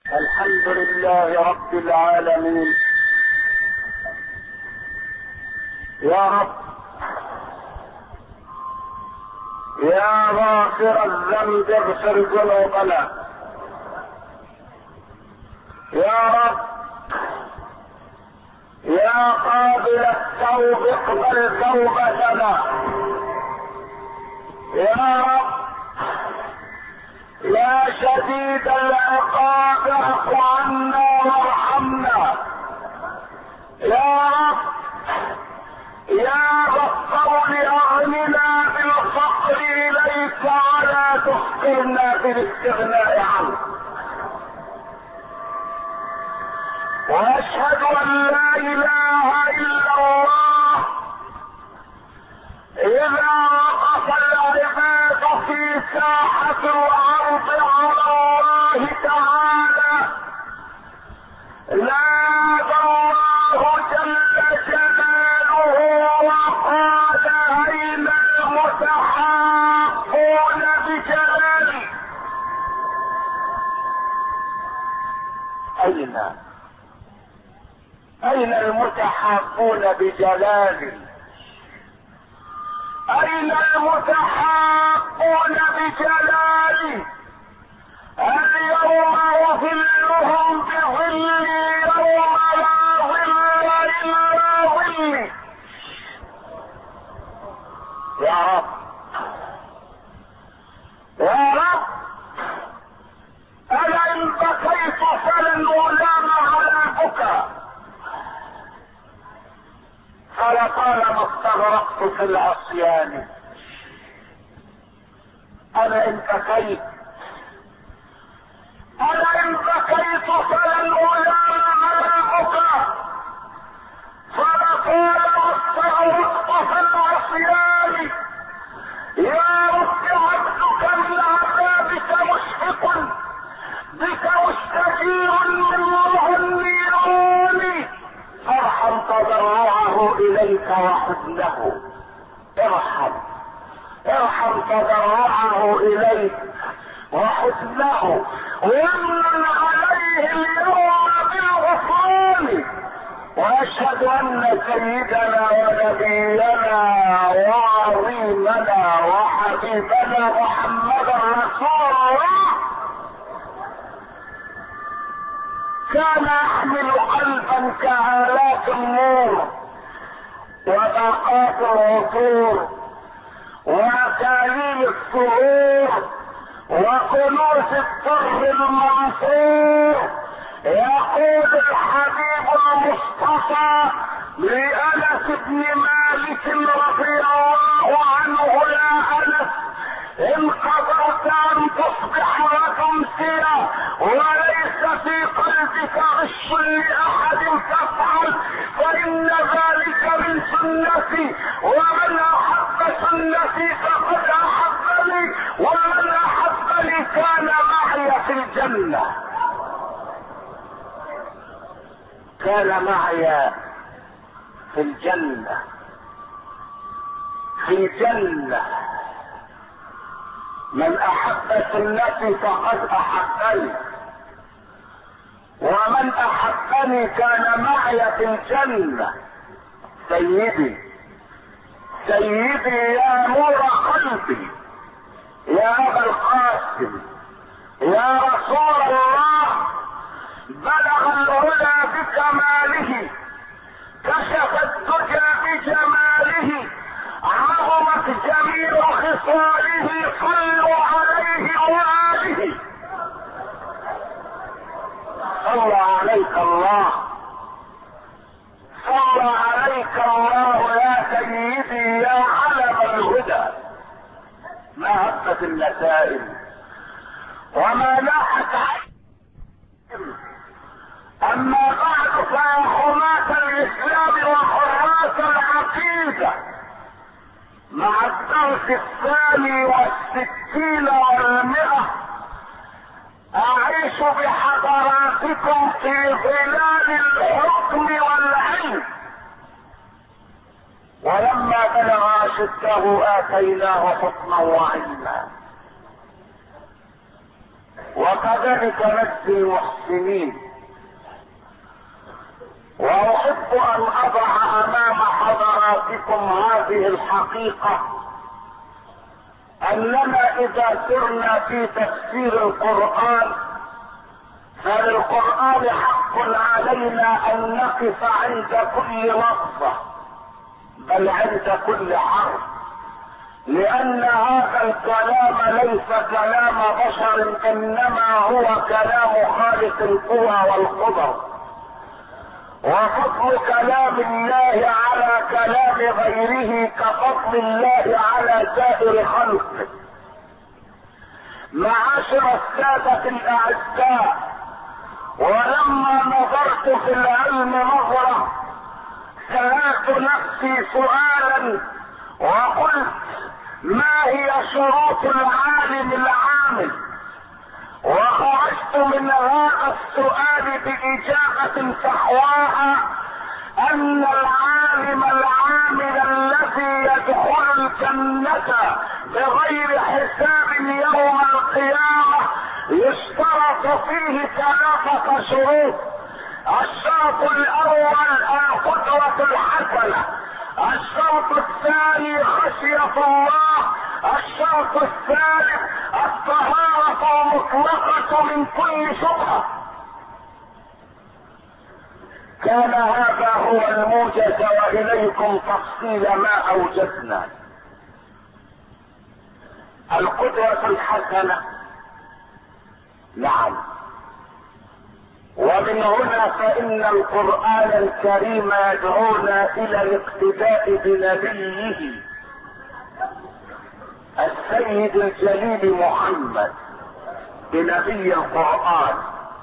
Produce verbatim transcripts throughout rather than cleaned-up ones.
الحمد لله رب العالمين. يا رب يا غافر الذنب اغفر ذنوبنا. يا رب يا قابل التوب اقبل توبتنا. يا رب يا شديد العقاب اعف عنا وارحمنا. يا رب يا غفور اغننا بالفقر اليك ولا تفقرنا بالاستغناء عنك. واشهد ان لا اله الا الله اذا وقف العباد في ساحة الارض على الله تعالى نادى الله جل جلاله وقال اين المتحاقون بجلالي. اين اين المتحاقون بجلالي؟ اين المتحاقون بجلالي؟ اليوم اظلهم بظلي يوم لا ظل الا ظلي. يا رب يا رب انا ان بكيت فلن الام على البكاء، فلطالما استغرقت في العصيان. انا ان بكيت انا ان بكيت فلن الام على البكاء، فلطالما استغرقت في العصيان. يا رب عبدك من عذابك مشفق، بك مستجير من الله النيران، فارحم تضرعه اليك وحزنه. ارحم ارحم تضرعه اليك وحزنه، وامن عليه اليوم بالغفران. واشهد ان سيدنا ونبينا وعظيمنا وحبيبنا محمدا رسول الله كان يحمل قلبا كآلاف النور وباقات العطور وأكاليل السرور وكنوز الدر المنصور. يقول الحبيب المصطفى لأنس بن مالك رضي الله عنه: يا أنس إن قدرت أن تصبح وتمسي وليس في قلبك غش لأحد فافعل، فإن ذلك من سنتي، ومن أحب سنتي فقد أحبني، ومن أحبني كان معي في الجنة. كان معي في الجنة، في جنة. من احب سنتي فقد احبني، ومن احبني كان معي في الجنة. سيدي سيدي يا نور قلبي، يا ابا القاسم، يا رسول الله، بلغ العلا بكماله، كشف الدجى بجماله، عظمت جميع خصاله، صلوا عليه وآله. صلى عليك الله، صلى عليك الله يا سيدي يا علم الهدى. ما هبت النسائم وما لاحت عين. اما بعد فيا حماة الاسلام وحراس العقيدة، مع الدرس الثاني والستين والمئة اعيش بحضراتكم في ظلال الحكم والعلم. ولما بلغ اشده اتيناه حكما وعلما، وكذلك نجزي المحسنين. واحب ان اضع امام حضراتكم هذه الحقيقة، اننا اذا سرنا في تفسير القرآن فللقرآن حق علينا ان نقف عند كل لفظة بل عند كل حرف، لان هذا الكلام ليس كلام بشر انما هو كلام خالق القوى والقدر، وفضل كلام الله على كلام غيره كفضل الله على سائر خلقه. معاشر السادة الاعزاء، ولما نظرت في العلم نظرة سألت نفسي سؤالا وقلت: ما هي شروط العالم العامل؟ وخرجت من هذا السؤال بإجابة فحواها أن العالم العامل الذي يدخل الجنة بغير حساب يوم القيامة يشترط فيه ثلاثة شروط. الشرط الأول القدرة الحسنة، الشرط الثاني خشية الله، الشرط الثالث الطهارة المطلقة من كل شبهة. كان هذا هو الموجز، وإليكم تفصيل ما أوجدنا. القدرة الحسنة، نعم، ومن هنا فإن القرآن الكريم يدعونا إلى الاقتداء بنبيه السيد الجليل محمد، بنبي القرآن.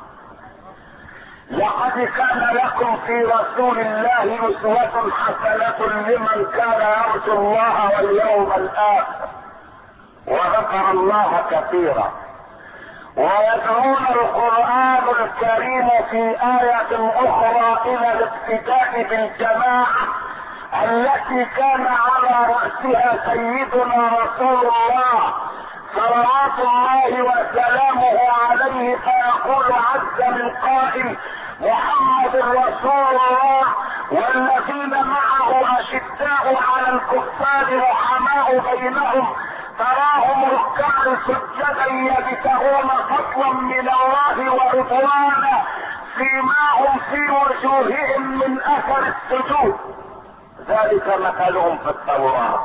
لقد كان لكم في رسول الله أسوة حسنة لمن كان يرجو الله واليوم الآخر وذكر الله كثيرا. ويدعون القرآن الكريم في آية أخرى إلى الاقتداء بالجماعة التي كان على رأسها سيدنا رسول الله صلوات الله وسلامه عليه، فيقول عز من قائل: محمد رسول الله والذين معه أشداء على الكفار رحماء بينهم تراهم ركعا سجدا يبتغون فضلا من الله ورضوانا سيماهم في وجوههم من اثر السجود، ذلك مثلهم في التوراة.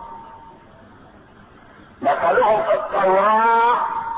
مثلهم في التوراة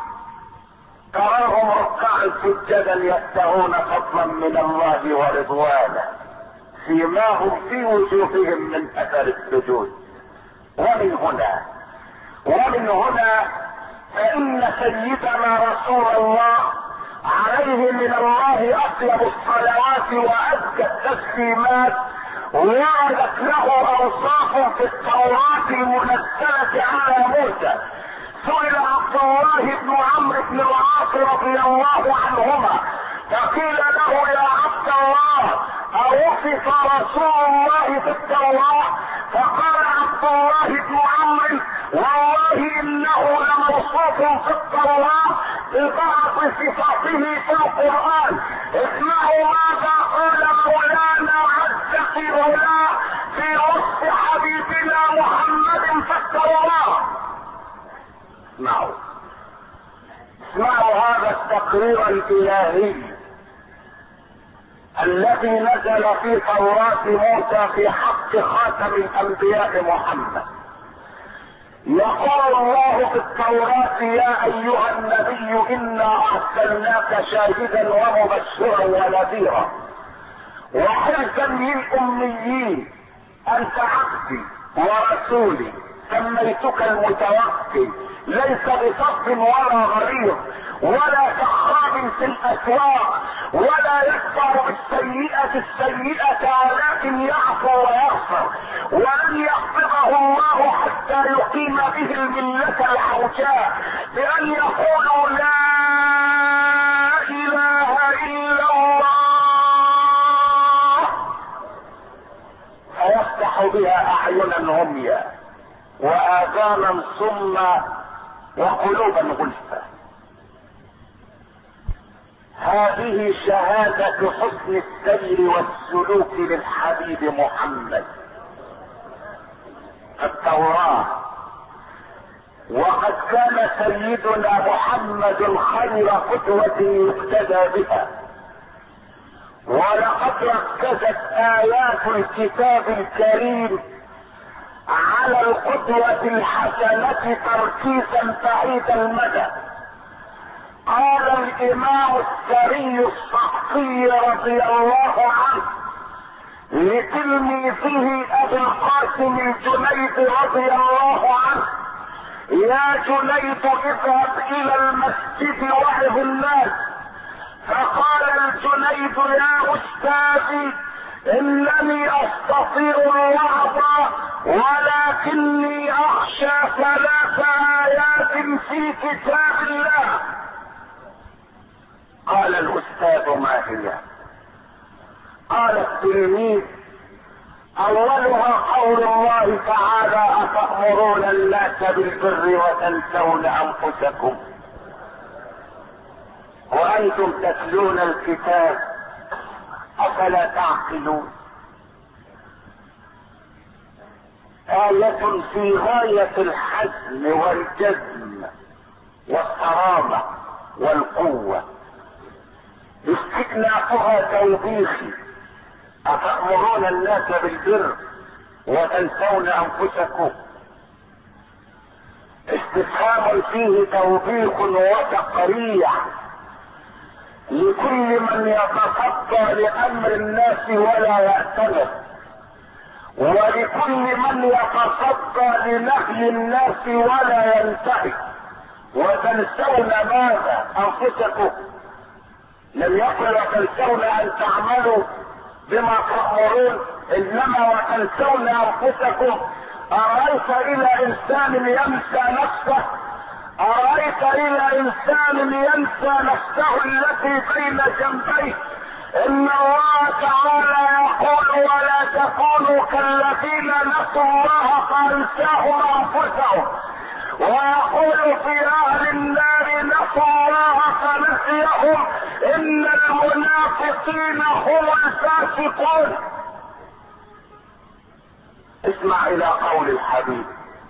تراهم ركعا سجدا يبتغون فضلا من الله ورضوانا سيماهم في وجوههم من اثر السجود. ومن هنا ومن هنا فإن سيدنا رسول الله عليه من الله أطيب الصلوات وأزكى التسليمات وردت له أوصاف في التوراة المنزلة على موسى. سئل عبد الله بن عمرو بن العاص رضي الله عنهما فقيل له: يا عبد الله، أوصف رسول الله في التوراة؟ فقال عبد الله بن عمرو: والله انه لموصوف في التوراة ببعض صفاته في القرآن. اسمعوا ماذا قال مولانا عز في علاه في وصف حبيبنا محمد في التوراة. اسمعوا اسمعوا هذا التقرير الالهي الذي نزل في توراة موسى في حق خاتم الانبياء محمد. يقول الله في التوراة: يا ايها النبي انا ارسلناك شاهدا ومبشرا ونذيرا وحرزا للاميين، انت عبدي ورسولي سميتك المتوكل، ليس بصف ولا غريض ولا سخاب في الاسواق ولا يكفر بالسيئة السيئة ولكن يعفو ويغفر، ولن يقبضه الله حتى يقيم به الملة الحوجاء بأن يقولوا لا إله إلا الله فيفتح بها أعينا عميا وآذانا صما وقلوبا غلفا. هذه شهادة حسن السير والسلوك للحبيب محمد. التوراة، وقد كان سيدنا محمد خير قدوة يقتدى بها، ولقد ركزت آيات الكتاب الكريم على القدوة الحسنة تركيزا بعيد المدى. قال الإمام السري الصحفي رضي الله عنه لتلميذه أبي القاسم الجنيد رضي الله عنه: يا جنيد اذهب إلى المسجد وعظ الناس. فقال الجنيد: يا أستاذي إنني أستطيع الوعظ ولكني أخشى ثلاث آيات في كتاب الله. قال الأستاذ: ما هي؟ قال التلميذ: أولها قول الله تعالى: أتأمرون الناس بالبر وتنسون أنفسكم وأنتم تتلون الكتاب أفلا تعقلون. آية في غاية الحزم والجزم والصرامة والقوة، استئنافها توبيخي: أتأمرون الناس بالبر وتنسون أنفسكم. استفهام فيه توبيخ وتقريع لكل من يتصدى لأمر الناس ولا يأتمر، ولكل من يتصدى لنهي الناس ولا ينتهي. وتنسون ماذا؟ أنفسكم. لم يقل وتنسون أن تعملوا بما تأمرون، إنما وتنسون أنفسكم. أرأيت إلى إنسان ينسى نفسه؟ أرأيت إلى إنسان ينسى نفسه التي بين جنبيه؟ إن الله تعالى يقول: ولا تكونوا كالذين نسوا الله فأنساهم أنفسهم. ويقول في أهل النار: نسوا الله فنسيهم. إن المنافقين هم الفاسقون. اسمع إلى قول الحبيب،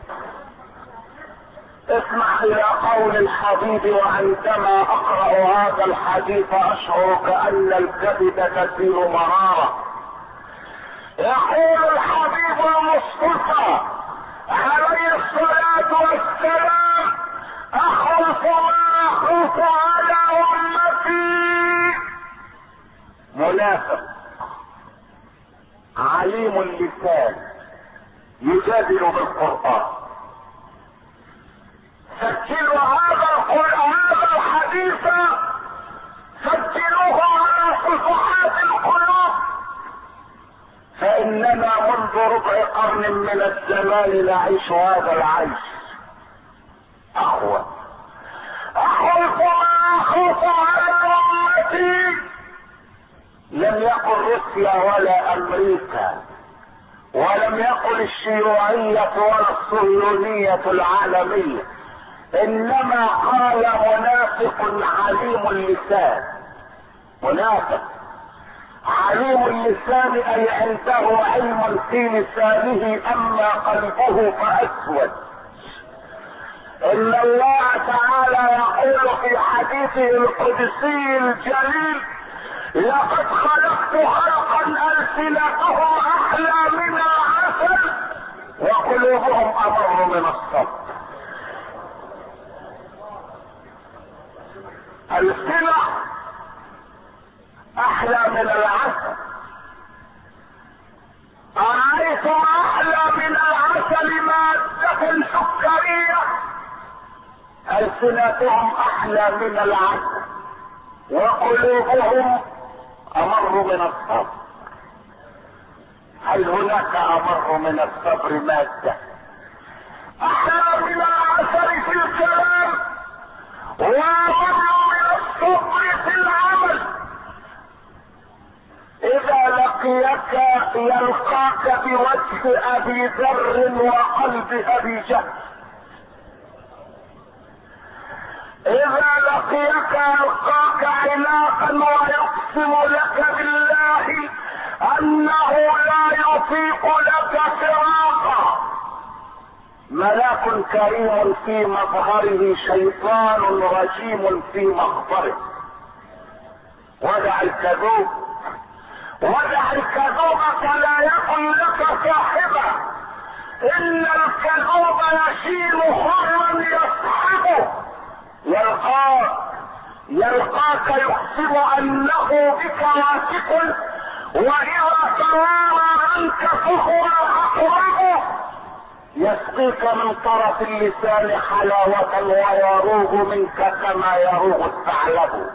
اسمع الى قول الحبيب: وعندما اقرأ هذا الحديث اشعر كأن الكبد تسير مرارة. يقول الحبيب المصطفى عليه الصلاة والسلام: اخوف ما اخوف على امتي منافق عليم اللسان يجادل بالقرآن. سجلوا هذا القرآن، هذا الحديث، سجلوه على صفحات القلوب، فإننا منذ ربع قرن من الزمان نعيش هذا العيش. أخوة، أخوف ما أخوف على أمتي. لم يقل روسيا ولا أمريكا، ولم يقل الشيوعية ولا الصهيونية العالمية، انما قال منافق عليم اللسان. منافق عليم اللسان اي عنده علم في لسانه اما قلبه فاسود. ان الله تعالى يقول في حديثه القدسي الجليل: لقد خلقت خلقا السنتهم احلى من العسل وقلوبهم امر من الصبر. السنة احلى من العسل. أرأيتم احلى من العسل مادة سكرية؟ ألسنتهم احلى من العسل وقلوبهم امر من الصبر. هل هناك امر من الصبر مادة؟ احلى من العسل في الكلام وامر من الصبر في العمل. اذا لقيك يلقاك بوجه ابي ذر وقلب ابي جهل. اذا لقيك يلقاك عناقا ويقسم لك بالله انه لا يطيق لك فراقا. ملاك كريم في مظهره، شيطان رجيم في مخبره. ودع الكذوب، ودع الكذوب فلا يكن لك صاحبا، ان الكذوب يشيل حرا يصحبه. يلقاك يلقاك يقسم انه بك واثق، واذا ترى عنك فهو اقرب. يسقيك من طرف اللسان حلاوة ويروغ منك كما يروغ الثعلب.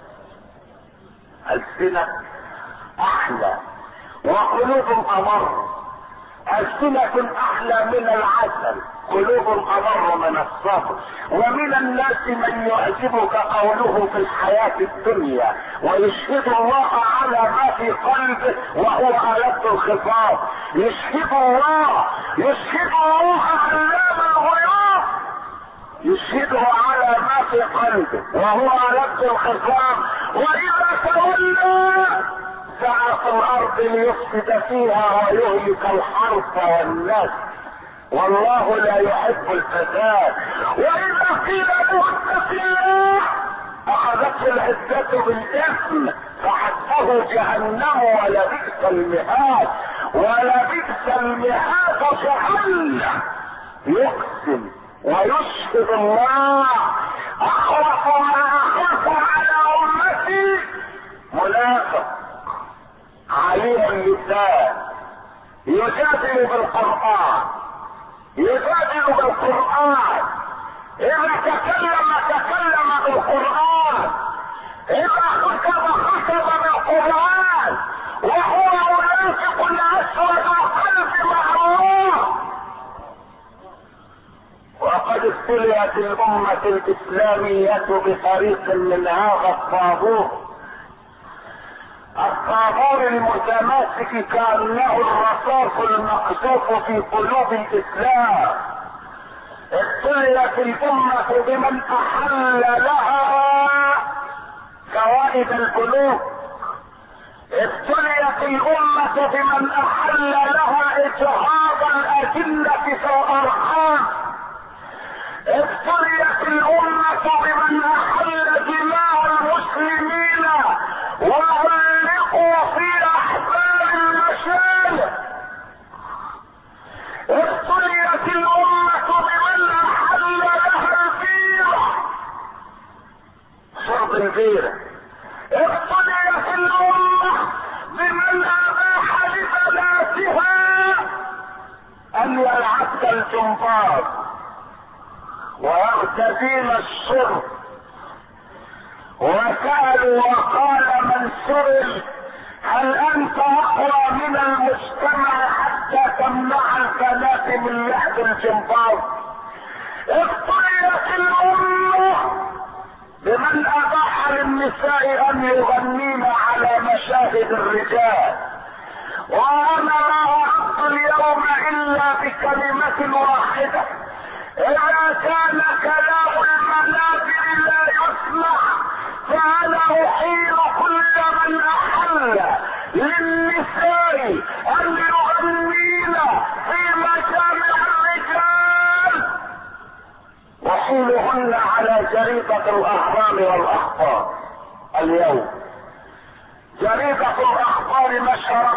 ألسنة أحلى وقلوب أمر، ألسنة أحلى من العسل، قلوب أمر من الصبر. ومن الناس من يعجبك قوله في الحياة الدنيا ويشهد الله على ما في قلبه وهو ألد الخطاب. يشهد الله يشهد الله علام الغيوب، يشهده على ما في قلبه وهو ألد الخطاب. وإذا تولى سعى في الأرض ليفسد فيها ويهلك الحرث والناس، والله لا يحب الفساد. واذا قيل له اتق الله اخذته العزة بالاثم فحسبه جهنم ولبئس المهاد، ولبئس المهاد جهنم. يقسم ويشهد الله اخوف ما اخاف على امتي منافق عليم اللسان يجادل بالقرآن يجادل بالقرآن إذا تكلم تكلم بالقرآن، إذا خطب خطب بالقرآن، وهو منافق أسود القلب مع الله. وقد ابتليت الأمة الإسلامية بطريق من هذا الطاغوت، الطاغور المتماسك كأنه الرصاص المقذوف في قلوب الإسلام. ابتليت الأمة بمن أحل لها فوائد القلوب، ابتليت الأمة بمن أحل لها إجهاض الأجنة في الأرحام، ابتليت الأمة بمن أحل دماء المسلمين وعلقوا في أحبال المشايخ، ابتليت الأمة بمن أحل لها البيرة، شرب البيرة، ابتليت الأمة بمن أباح لبناتها أن يلعبن الجمباز ويغتدين الشرب. وسألوا وقال من سئل هل أنت أقوى من المجتمع حتى تمنع البنات من لعب الجمباز؟ ابتليت الأمة بمن أباح للنساء أن يغنين على مشاهد الرجال. وأنا لا أعد اليوم إلا بكلمة واحدة: إذا كان كلام المنابر لا يسمع فأنا أحيل كل من أحل للنساء أن يغنين في مجامع الرجال، أحيلهن على جريدة الأهرام والأخبار. اليوم جريدة الأخبار نشرت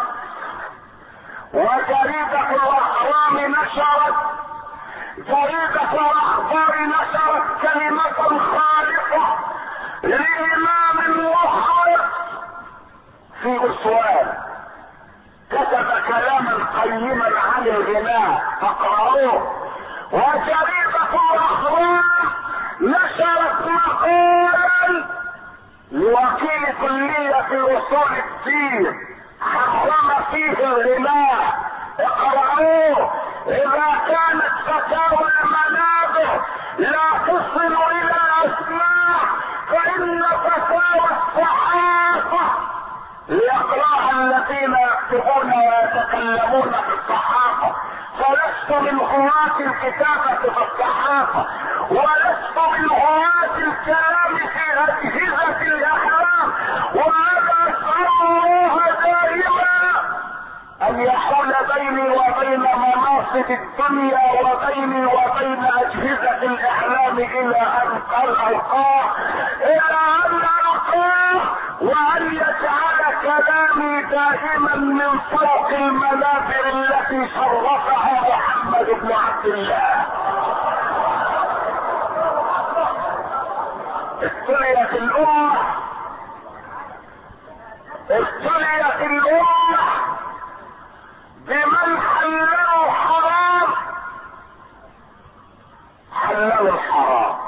وجريدة الأهرام نشرت، جريدة الأخبار نشرت كلمة خالصة لإمام محرق في أسوان، كتب كلاما قيما عن الغناء فاقرأوه. وجريدة الأخبار نشرت مقالا لوكيل كلية أصول الدين حرم فيه الغناء، اقرأوه. إذا كانت فتاوى المنابر لا تصل إلى الأسماء فإن فتاوى الصحافة ليقرأها الذين يكتبون ويتكلمون في الصحافة، فلست من هواة الكتابة في الصحافة، ولست من هواة الكلام في أجهزة الأحلام، وأنا أسأل الله دائما أن يحول بيني وبين مناصب الدنيا وبيني وبين أجهزة الإعلام إلى أن ألقاه إلى أن ألقاه وأن يجعل كلامي دائما من فوق المنابر التي شرفها محمد بن عبد الله. ابتليت الأمة ابتليت الأمة بمن حللوا حرام، حللوا الحرام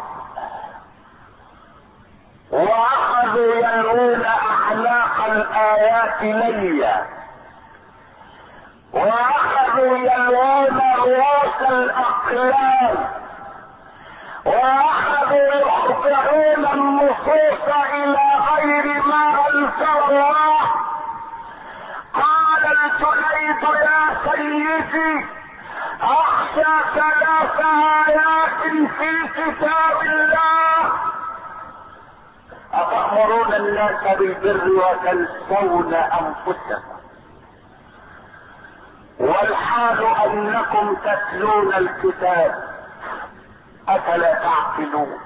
واخذوا يلوون اعناق الايات ليا، واخذوا يلوون رؤوس الاقلام، واخذوا يخضعون النصوص الى غير ما انزل الله. قال الجنيد يا سيدي اخشى ثلاث ايات في كتاب الله: أتأمرون الناس بالبر وتنسون أنفسكم والحال أنكم تتلون الكتاب أفلا تعقلون.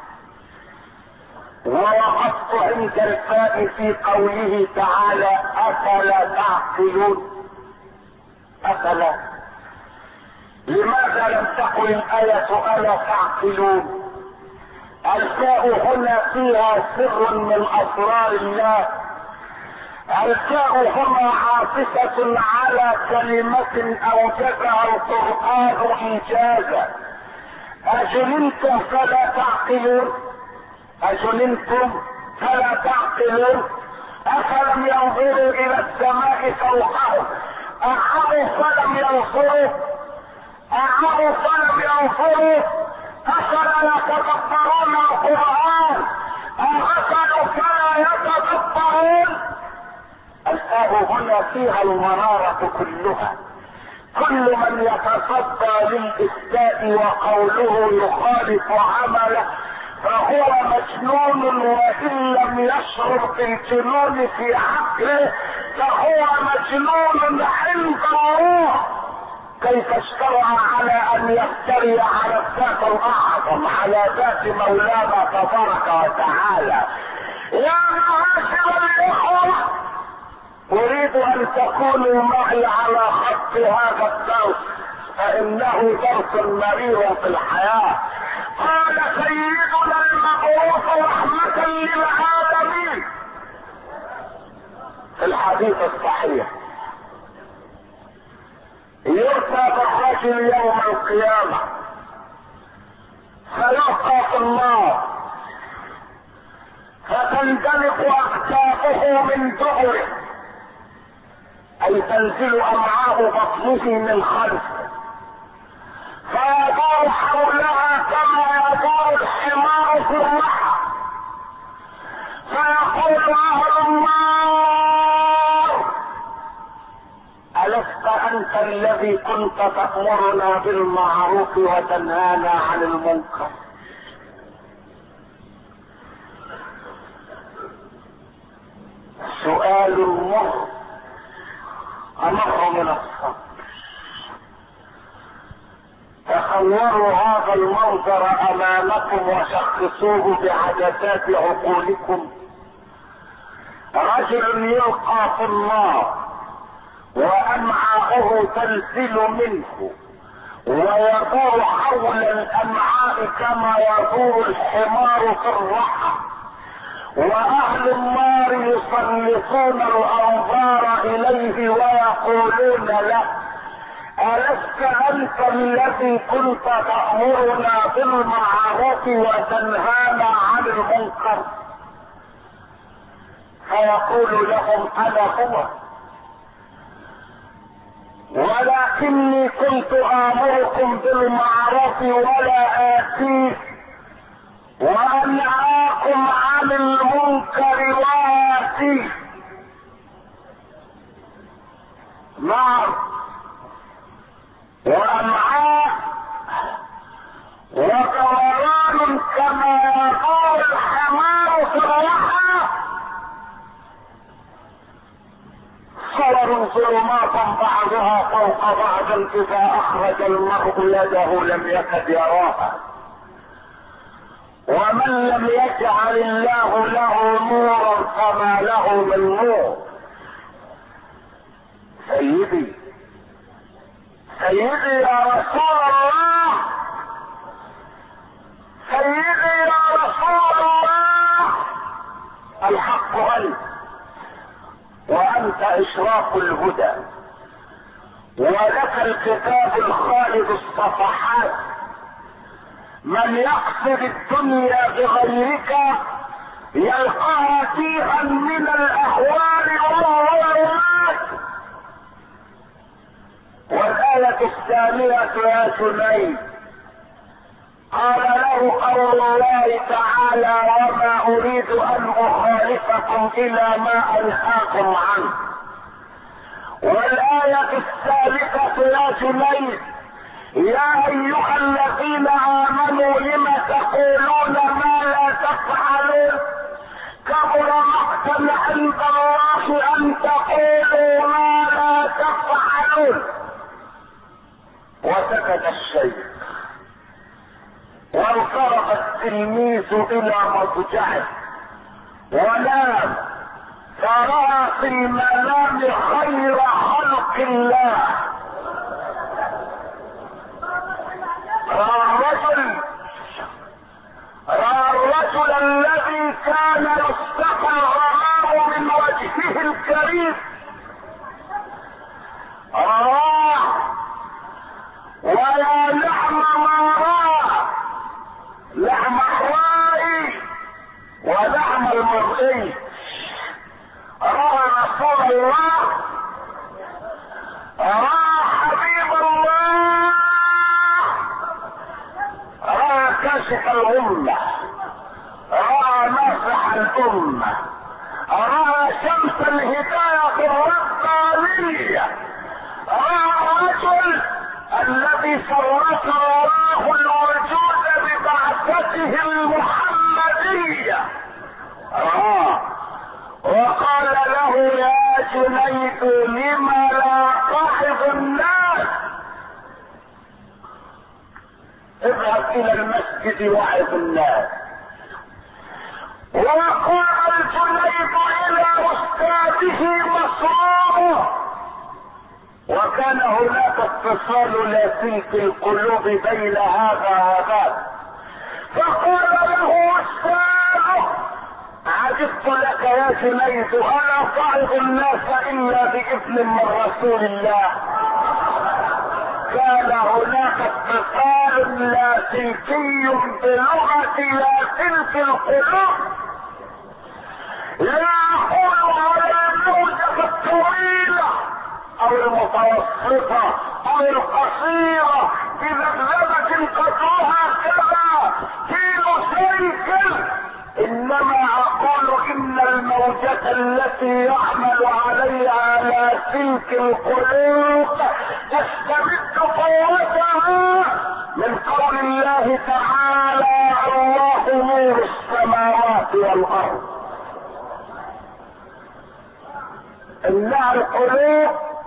ووقفت عند الفاء في قوله تعالى أفلا تعقلون. أفلا، لماذا لم تقل الآية ألا تعقلون؟ الفاء هنا فيها سر من اسرار الله. الفاء هنا عاطفة على كلمة اوجدها القرآن ايجازا. اجننتم فلا تعقلون، اجننتم فلا تعقلون. افلم ينظروا الى السماء فوقهم اعموا فلم ينظروا اعموا فلم ينظروا افلا يتدبرون القرآن اغفلوا فلا يتدبرون. الآية هنا فيها المرارة كلها. كل من يتصدى للإساءة وقوله يخالف عمله فهو مجنون، وإن لم يشعر بالجنون في عقله فهو مجنون عند الله. كيف اشترع على ان يفتري على الذات الاعظم، على ذات مولانا تبارك وتعالى؟ يا معاشر الاخوه، اريد ان تكونوا معي على خط هذا الدرس فانه درس مرير في الحياه. قال سيدنا المبعوث رحمه للعالمين في الحديث الصحيح: يؤتى بالرجل يوم القيامة فيلقى في النار فتندلق اكتافه من دبره، اي تنزل امعاء بطنه من خلفه، فيدور حولها كما يدور الحمار في الرحى، فيقول اهل النار: ألست أنت الذي كنت تأمرنا بالمعروف وتنهانا عن المنكر؟ سؤال مر أمر من الصبر. تصوروا هذا المنظر أمامكم وشخصوه بعدسات عقولكم: رجل يلقى في النار وامعاؤه تنزل منه ويدور حول الامعاء كما يدور الحمار في الرحى، واهل النار يسلطون الانظار اليه ويقولون له: ألست أنت الذي كنت تأمرنا بالمعروف وتنهانا عن المنكر؟ فيقول لهم: أنا هو، ولكني كنت آمركم بالمعروف ولا آتيه، وأنهاكم عن المنكر وآتيه. نعم، وأمعاؤكم ودوران كما يدور الحمار في الرحى، صور ظلمات بعضها فوق بعض اذا اخرج المرء يده لم يكد يراها. ومن لم يجعل الله له نورا فما له من نور. سيدي سيدي يا رسول الله، سيدي يا رسول الله، الحق انت، وانت اشراق الهدى، ولك الكتاب الخالد الصفحات. من يقصد الدنيا بغيرك يلقاها فيها من الاهوال والظلمات. والآية الثانية يا جنيد، قال له قول الله تعالى: وما اريد ان اخالفكم الى ما انهاكم عنه. والآية الثالثة يا جنيد: يا ايها الذين امنوا لم تقولون ما لا تفعلون، كبر مقتا عند الله ان تقولوا ما لا تفعلون. وسكت الشيخ وانصرف التلميذ الى مضجعه ونام، فرأى في المنام خير خلق الله. رأى الرجل رأى الرجل الذي كان يستحى الغمام من وجهه الكريم، رآه ويا نعم ما رأى، نعم الرائي ونعم المرئي. رأى رسول الله، رأى حبيب الله، رأى كاشف الأمة، رأى ناصح الأمة، رأى شمس الهداية الربانية، رأى الرجل الذي شرف الله الوجود ببعثته المحمدية. رأى وقال له: يا جنيد لما لا تعظ الناس؟ اذهب الى المسجد وعظ الناس. وقال الجنيد الى استاذه مسرور، وكان هناك اتصال لاسلك القلوب بين هذا وذاك، فقال له استاذه: عجبت لك يا جنيد، الا تعظ الناس الا باذن من رسول الله. كان هناك اتصال لاسلكي بلغه لاسلك القلوب، لا اقول على الموجة الطويلة او المتوسطة او القصيرة بذبذبة قدرها كذا كيلو سيكل، انما اقول ان الموجة التي يحمل عليها لاسلك القلوب تستمد قوتها من قول الله تعالى: الله نور السماوات والارض. انها القلوب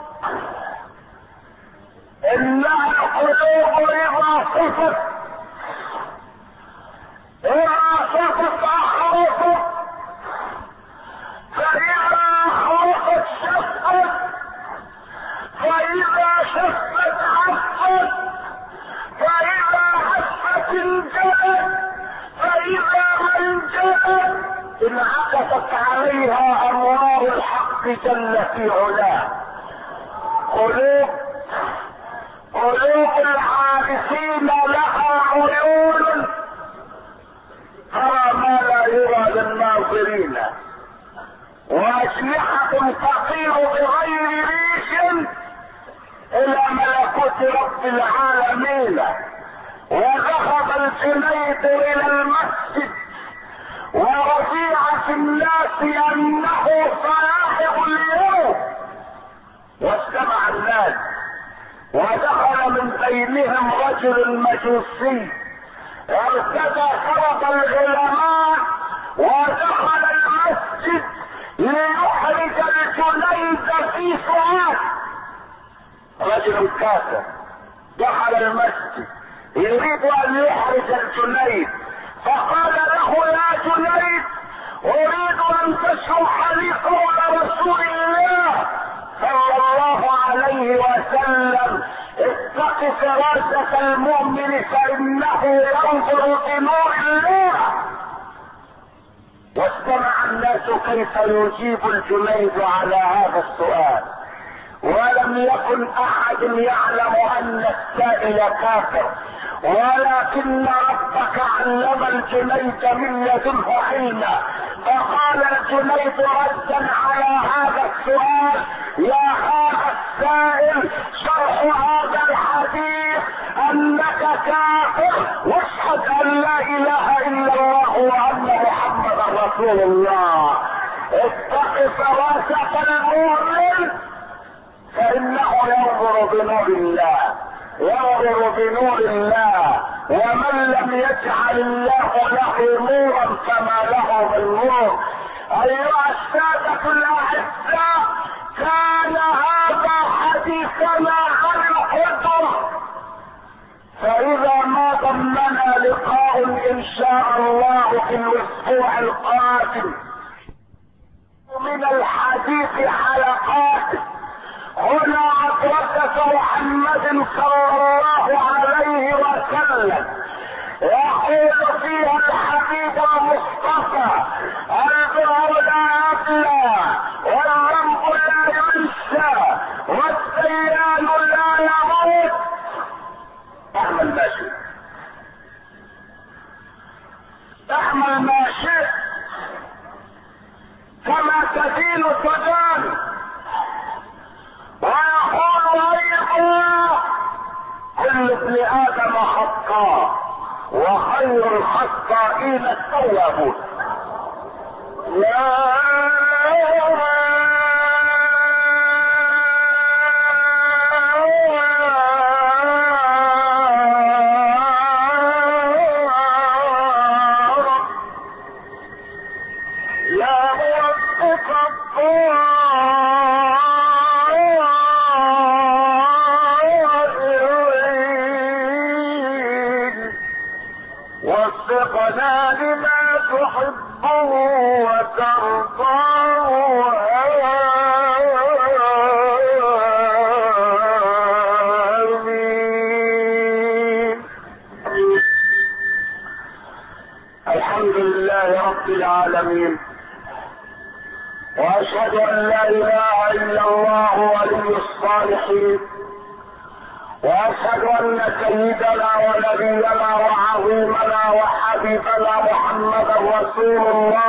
انها القلوب اذا صفت اذا صفت اخرصت، فاذا اخرصت شفت، فاذا شفت حفت، فاذا حفت انجلت، فاذا ما انجلت انعكست عليها انوار الحق جل في علاه. قلوب قلوب العارفين لها عيون ترى ما لا يرى للناظرين، واجنحة تطير بغير ريش الى ملكوت رب العالمين. وذهب الجنيد الى المسجد ورفيع في الناس انه صاحب اليوم، واجتمع الناس ودخل من بينهم رجل مجوسي وارتدى ثوب الغلمان ودخل المسجد ليحرج الجنيد في سؤال. رجل كافر دخل المسجد يريد ان يحرج الجنيد، فقال له يا جنيد اريد ان تشرح لي قول رسول الله صلى الله عليه وسلم اتق فراسة المؤمن فانه ينظر بنور الله. واستمع الناس كيف يجيب الجنيد على هذا السؤال، ولم يكن احد يعلم ان السائل كافر، ولكن ربك علم الجنيد من لدنه علما. فقال الجنيد ردا على هذا السؤال يا هذا السائل شرح هذا الحديث انك كافر واشهد ان لا اله الا الله وان محمدا رسول الله. اتق فراسة المؤمن فانه ينظر بنور الله، ينظر بنور الله، ومن لم يجعل الله له نورا فما له من نور. ايها السادة الاعزاء، كان هذا حديثنا عن القدر، فاذا ما ضمنا لقاء ان شاء الله في الاسبوع القادم من الحديث حلقات هنا مدرسة محمد صلى الله عليه وسلم، يقول فيها الحبيب المصطفى البر لا يبلى والذنب لا ينسى والديان لا يموت. اعمل ما شئت، اعمل ما شئت، كما تدين تدان. ويقول ايضا كل ابن ادم خطاء وخير الخطائين التوابون. لا وفقنا لما تحبه وترضاه آمين. الحمد لله رب العالمين، واشهد ان لا اله الا الله ولي الصالحين، واشهد ان سيدنا ونبينا وعظيمنا وحبيبنا محمدا رسول الله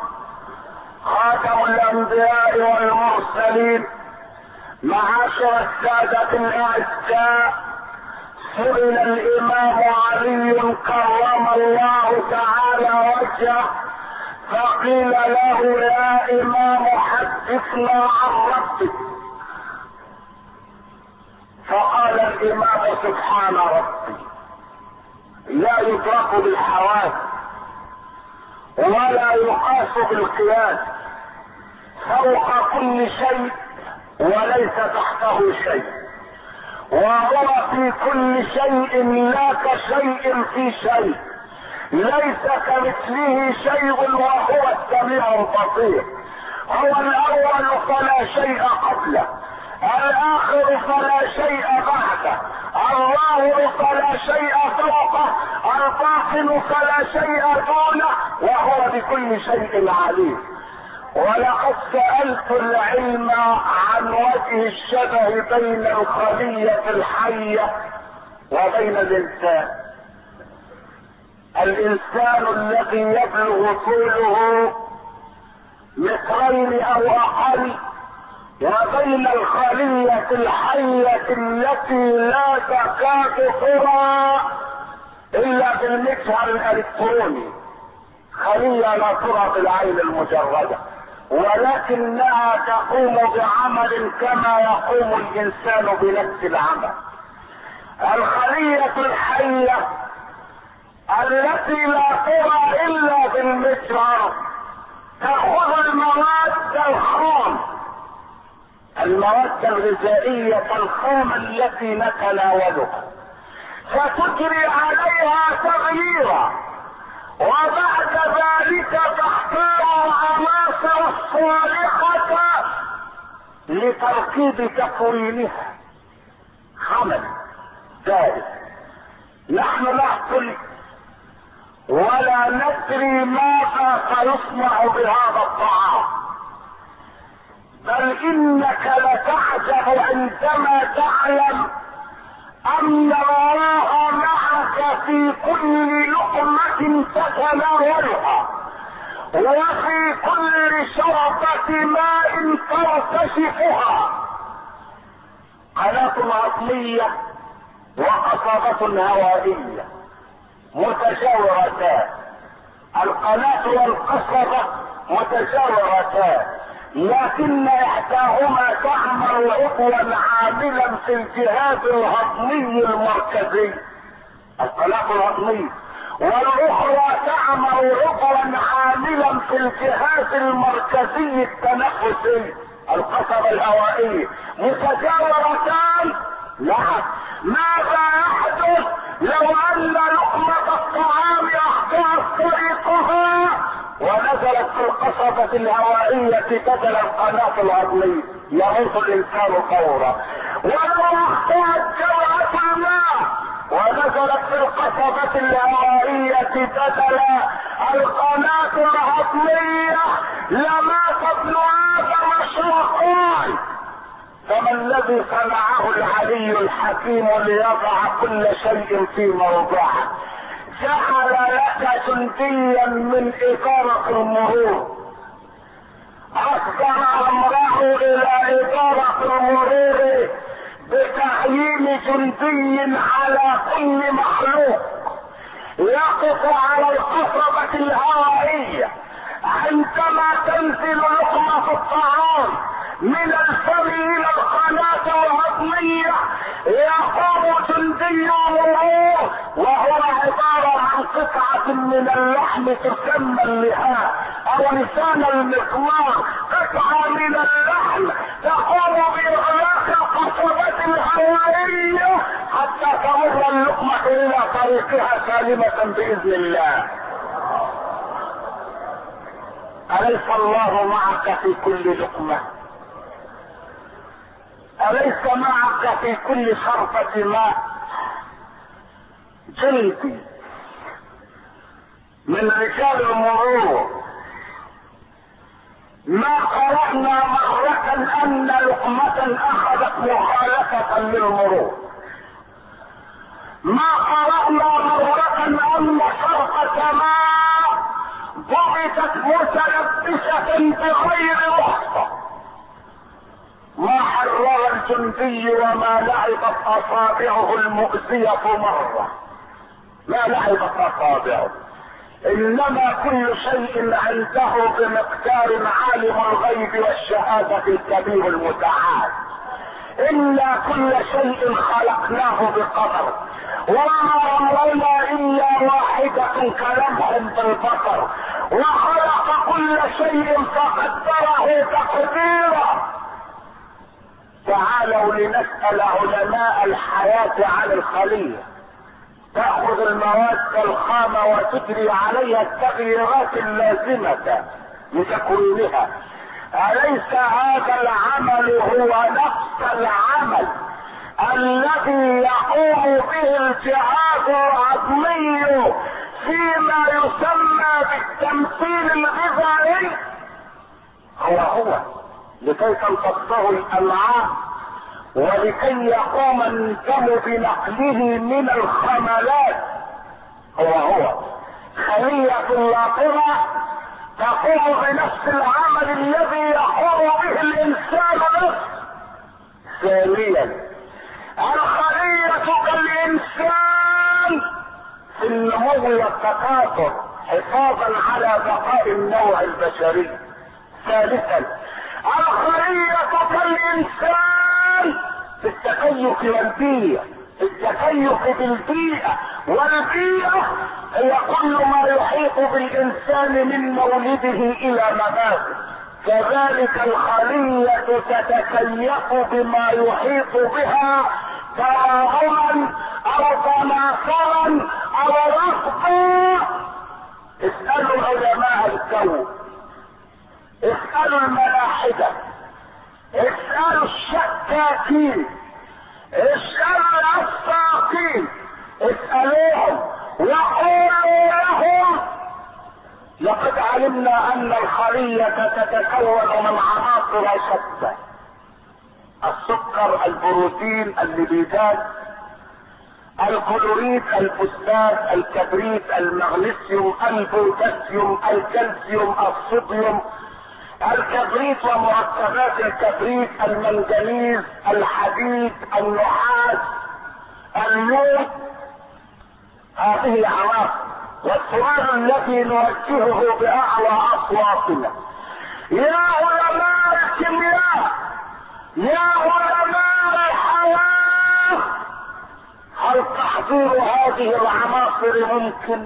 خاتم الانبياء والمرسلين. معاشر السادة الاعزاء، سئل الامام علي كرم الله تعالى وجهه فقيل له يا امام حدثنا عن ربك، فقال الامام سبحان ربي لا يدرك بالحواس ولا يقاس بالقياس، فوق كل شيء وليس تحته شيء، وهو في كل شيء لا كشيء في شيء، ليس كمثله شيء وهو السميع البصير. هو الاول فلا شيء قبله، الاخر فلا شيء بعده، الظاهر فلا شيء فوقه، الباطن فلا شيء دونه، وهو بكل شيء عليم. ولقد سألت العلم عن وجه الشبه بين الخلية الحية وبين الانسان. الانسان الذي يبلغ طوله مترين او اقل، وبين الخلية الحية التي لا تكاد ترى الا بالمجهر الالكتروني، خلية لا ترى بالعين المجردة، ولكنها تقوم بعمل كما يقوم الانسان بنفس العمل. الخلية الحية التي لا ترى الا بالمجهر، تأخذ المواد الخام، المواد الغذائية الخام التي نتناولها، فتجري عليها تغييرا، وبعد ذلك تختار العناصر الصالحة لتركيب تكوينها. عمل ذلك نحن نأكل ولا ندري ماذا سيصنع بهذا الطعام، بل انك لتعجب عندما تعلم ان الله معك في كل لقمة تتناولها، وفي كل شربة ماء ترتشفها. قناة عظمية وقصبة هوائية متجاورتان، القناة والقصبة متجاورتان، لكن احداهما تعمل عضوا عاملا في الجهاز الهضمي المركزي، القناة الهضمية، والاخرى تعمل عضوا عاملا في الجهاز المركزي التنفسي، القصبة الهوائية. متجاورتان؟ نعم. ماذا يحدث لو ان لقمة الطعام اخطأت طريقها ونزلت في القصبة الهوائية بدل القناة العظمية؟ يموت الانسان فورا. ولو اخطأت جرعة الماء ونزلت في القصبة الهوائية بدل القناة العظمية لمات ابن ادم شرقان. فما الذي صنعه العلي الحكيم ليضع كل شيء في موضعه؟ جعل لك جنديا من إدارة المرور، أصدر أمره إلى إدارة المرور بتعيين جندي على كل مخلوق يقف على القصبة الهوائية عندما تنزل لقمة الطعام من الفم الى القناة الهضمية. يقوم جندي المرور وهو عبارة عن قطعة من اللحم تسمى اللحاء او لسان المسمار، قطعة من اللحم تقوم باغلاق القصبة الهوائية حتى تمر اللقمة الى طريقها سالمة باذن الله. أليس الله معك في كل لقمة؟ أليس معك في كل شربة ماء جندي من رجال المرور؟ ما قرأنا مرة أن لقمة أخذت مخالفة للمرور، ما قرأنا مرة أن شربة ماء ضبطت متلبسة بغير رخصة. ما حرر الجندي وما لعبت اصابعه المؤذية مرة، ما لعبت اصابعه، انما كل شيء عنده بمقدار عالم الغيب والشهادة الكبير المتعال. الا كل شيء خلقناه بقدر، وما امرنا الا واحدة كلمح بالبصر، وخلق كل شيء فقدره تقديرا. تعالوا لنسأل علماء الحياة عن الخلية، تأخذ المواد الخام وتجري عليها التغييرات اللازمة لتكوينها. أليس هذا العمل هو نفس العمل الذي يقوم به الجهاز العظمي فيما يسمى بالتمثيل الغذائي؟ هو هو لكي تمتصه الامعاء ولكي يقوم الدم بنقله من الخملات. هو هو خلية اللاطرة تقوم بنفس العمل الذي يقوم به الانسان نفسه. ثانيا الخلية كالانسان في النمو والتكاثر حفاظا على بقاء النوع البشري. ثالثا الخلية كالانسان في التكيف والبيئة، التكيف التكيف بالبيئة، والبيئة هي كل ما يحيط بالإنسان من مولده إلى مماته. كذلك الخلية تتكيف بما يحيط بها تراهما أو تناصرا أو رفضا. اسألوا علماء الكون، اسألوا الملاحدة، اسألوا الشكاكين، اسألوا العساقين، اسألوهم وقولوا لهم لقد علمنا ان الخلية تتكون من عناصر شتى: السكر، البروتين، الليبيدات، الكلوريد، الفوسفات، الكبريت، المغنيسيوم، البوتاسيوم، الكالسيوم، الصوديوم، الكبريت ومركبات الكبريت، المنجنيز، الحديد، النحاس، النور. هذه عناصر. والسؤال الذي نوجهه باعلى اصواتنا: يا علماء الكيمياء، يا علماء الحياة، هل تحضير هذه العناصر ممكن؟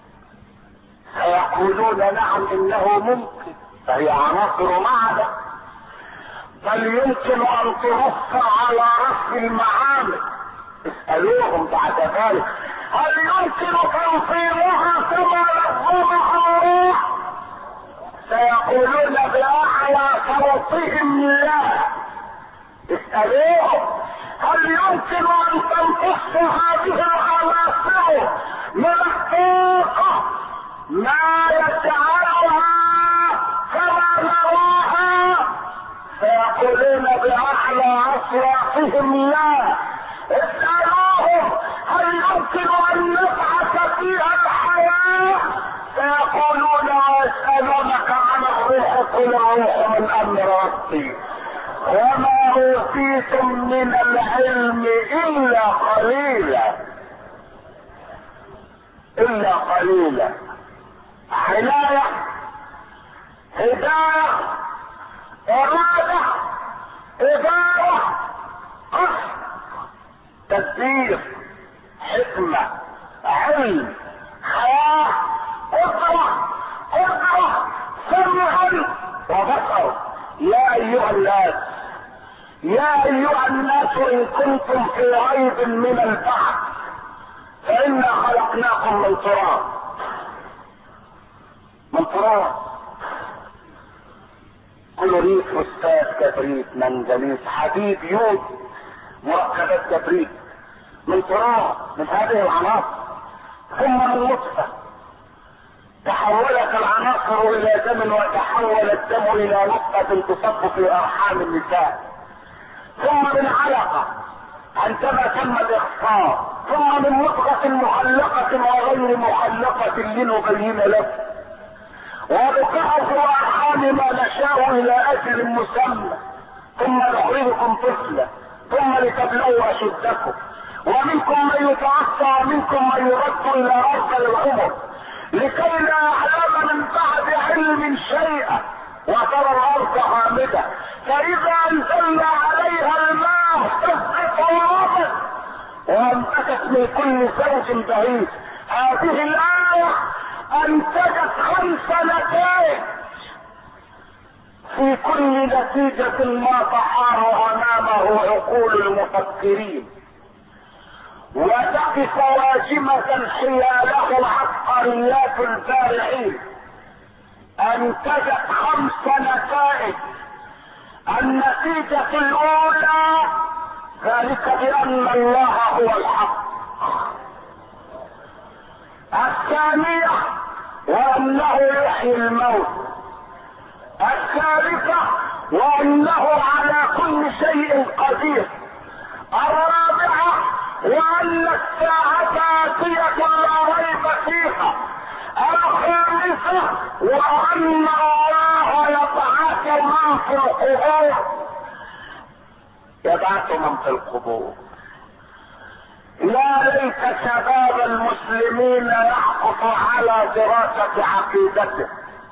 سيقولون نعم انه ممكن، فهي عناصر معدن، بل يمكن ان ترفع على رف المعامل. اسألوهم بعد ذلك: هل يمكن تنظيمها كما نظمها الله؟ سيقولون بأعلى صوتهم لا. اسألوهم: هل يمكن ان تمتص هذه العناصر من الطاقة ما يجعلها كما نراها؟ سيقولون بأعلى اصواتهم لا. اسألوهم: هل يمكن ان نبعث فيها الحياة؟ سيقولون ويسألونك عن الروح قل الروح من امر ربي وما اوتيتم من العلم الا قليلا الا قليلا. عناية، هداية، ارادة، ادارة، قصد، تدبير، حكمة، علم، حياة، قدرة، قدرة، سمع وبصر. يا ايها الناس، يا ايها الناس ان كنتم في ريب من البعث فانا خلقناكم من تراب. من تراب. كلوريد، فوسفات، كبريت، منجنيز، حديد، يود، مركبات كبريت، من تراب، من هذه العناصر. ثم من نطفة تحولت العناصر الى دم وتحول الدم الى نطفة تصب في ارحام النساء. ثم من علقة عندما تم الاخصاب. ثم من مضغة مخلقة وغير مخلقة لنبين لكم. ونقعه في ارحام ما نشاء الى اجل مسمى. ثم نخرجكم طفلا ثم لتبلغوا اشدكم. ومنكم من يتوفى ومنكم من يرد الى ارض العمر لكي لا يعلم من بعد علم شيئا وترى الارض هامده فاذا انزلنا عليها الماء تسقط وربت وانبتت من كل زوج بعيد. هذه الايه انتجت خمس نتائج، في كل نتيجة ما تحار امامه عقول المفكرين وتقف واجمة حياله العبقريات البارعين. انتجت خمس نتائج. النتيجة الاولى ذلك بان الله هو الحق. الثانية وانه يحيي الموت. الثالثة وانه على كل شيء قدير. الرابعة وان الساعة آتية لا ريب فيها. الخامسة وان الله يبعث من في القبور. يبعث من في القبور. يا ليت شباب المسلمين يعكف على دراسة عقيدته.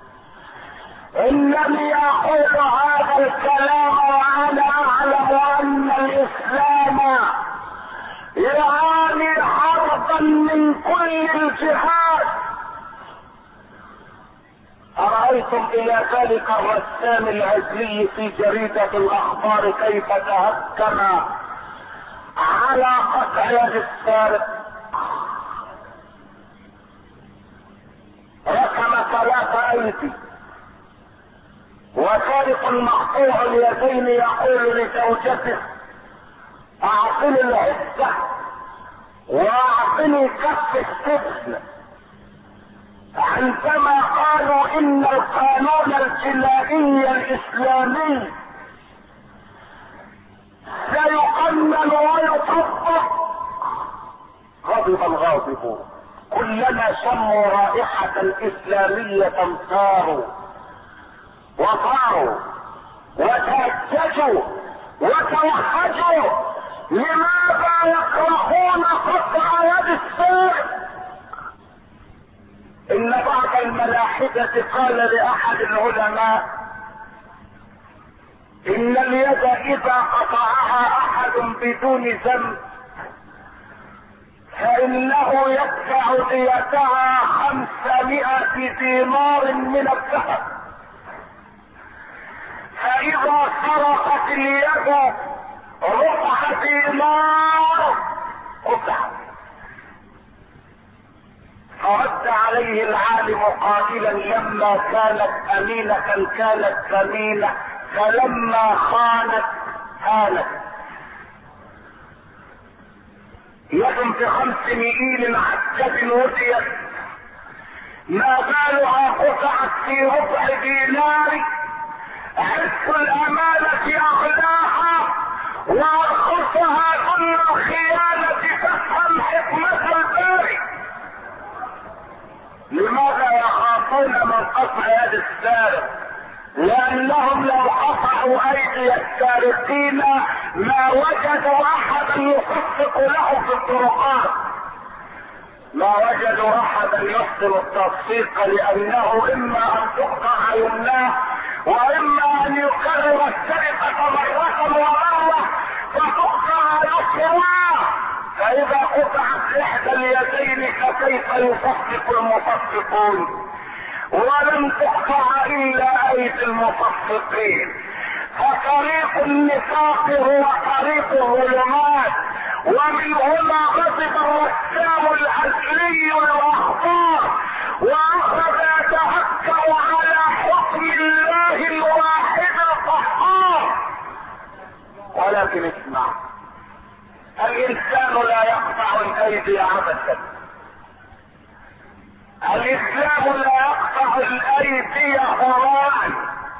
انني اقول هذا الكلام وانا اعلم ان الاسلام يعاني الجهاد. أرأيتم إلى ذلك الرسام العزلي في جريدة الأخبار كيف تهكم على قطع يد السارق؟ رسم ثلاث أيدي، وسارق مقطوع اليدين يقول لزوجته أعطني العزة وأعطني كف السجن، عندما قالوا إن القانون الجنائي الإسلامي سيقنن ويطبق. غضب الغاضبون، كلما شموا رائحة إسلامية صاروا وصاروا وتهججوا وتوحجوا. لماذا يكرهون قطع يد السارق؟ إن بعض الملاحدة قال لأحد العلماء إن اليد إذا قطعها أحد بدون ذنب فإنه يدفع ديتها خمسمائة دينار من الذهب، فإذا سرقت اليد ربع دينار قطعت. فرد عليه العالم قائلا لما كانت أمينة كانت ثمينة، فلما خانت هانت. يد بخمس مئيل عجب وديت ما بالها قطعت في ربع دينار. عز الأمانة أغلاها وأرخصها كل الخيانة. تفهم حكمة الباري. لماذا يخافون من قطع يد السارق؟ لأنهم لو قطعوا أيدي السارقين ما وجدوا أحدا يصفق له في الطرقات، ما وجدوا أحدا يحسن التصفيق، لأنه إما أن تقطع يمناه وإما أن يكرر السرقة مرة ومرة فتقطع يسراه. فإذا قطعت إحدى اليدين فكيف يصفق المصفقون؟ ولم تقطع إلا أيدي المصفقين. فطريق النفاق هو طريق الظلمات، ومن هنا غضب الرسام العزلي الأخبار وأخذ يتهكأ على حكم الله الواحد القهار. ولكن اسمع، الإنسان لا يقطع الأيدي عبثا. الإسلام لا يقطع الأيدي هراء،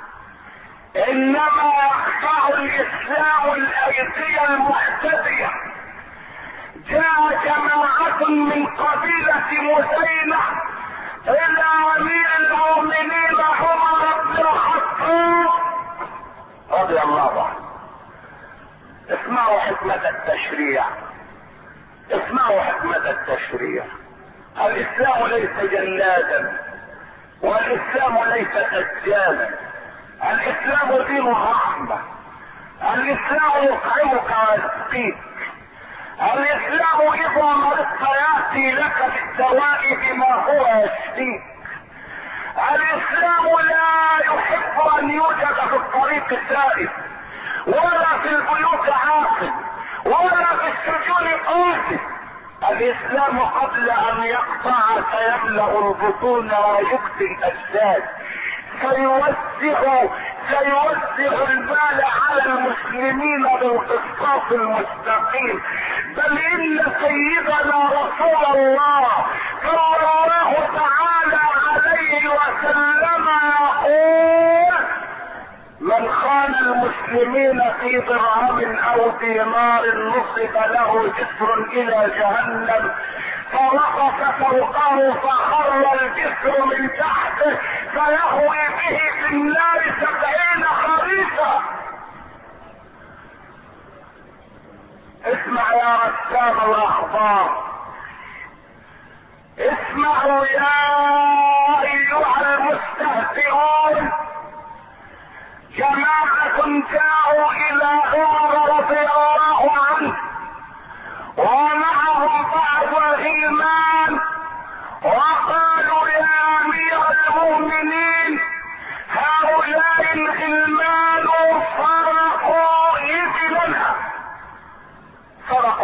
إنما يقطع الإسلام الأيدي المعتدية. جاء جماعة من قبيلة مزينة إلى أمير المؤمنين عمر بن الخطاب رضي الله عنه. اسمعوا حكمة التشريع، اسمعوا حكمة التشريع. الإسلام ليس جلادا، والإسلام ليس سجانا. الإسلام دين الرحمة. الإسلام يطعمك ويسقيك. الإسلام إذا مرضت يأتي لك بالدواء بما هو يشفيك. الإسلام لا يحب أن يوجد في الطريق سائد، ولا في البيوت عاقل، ولا في السجون قاتل. الإسلام قبل أن يقطع سيملأ البطون ويكفي الأجساد، سيوزع سيوزع المال على المسلمين بالقسطاس المستقيم. بل إن سيدنا رسول الله صلى الله تعالى عليه وسلم يقول من خان المسلمين في درهم او دينار نصب له جسر الى جهنم فرقص فوقه فخر الجسر من تحته فيهوي به في النار سبعين خريفا. اسمع يا رسام الاخبار، اسمعوا يا ايها المستهزئون. جماعة جاءوا الى عمر رضي الله عنه ومعهم بعض الغلمان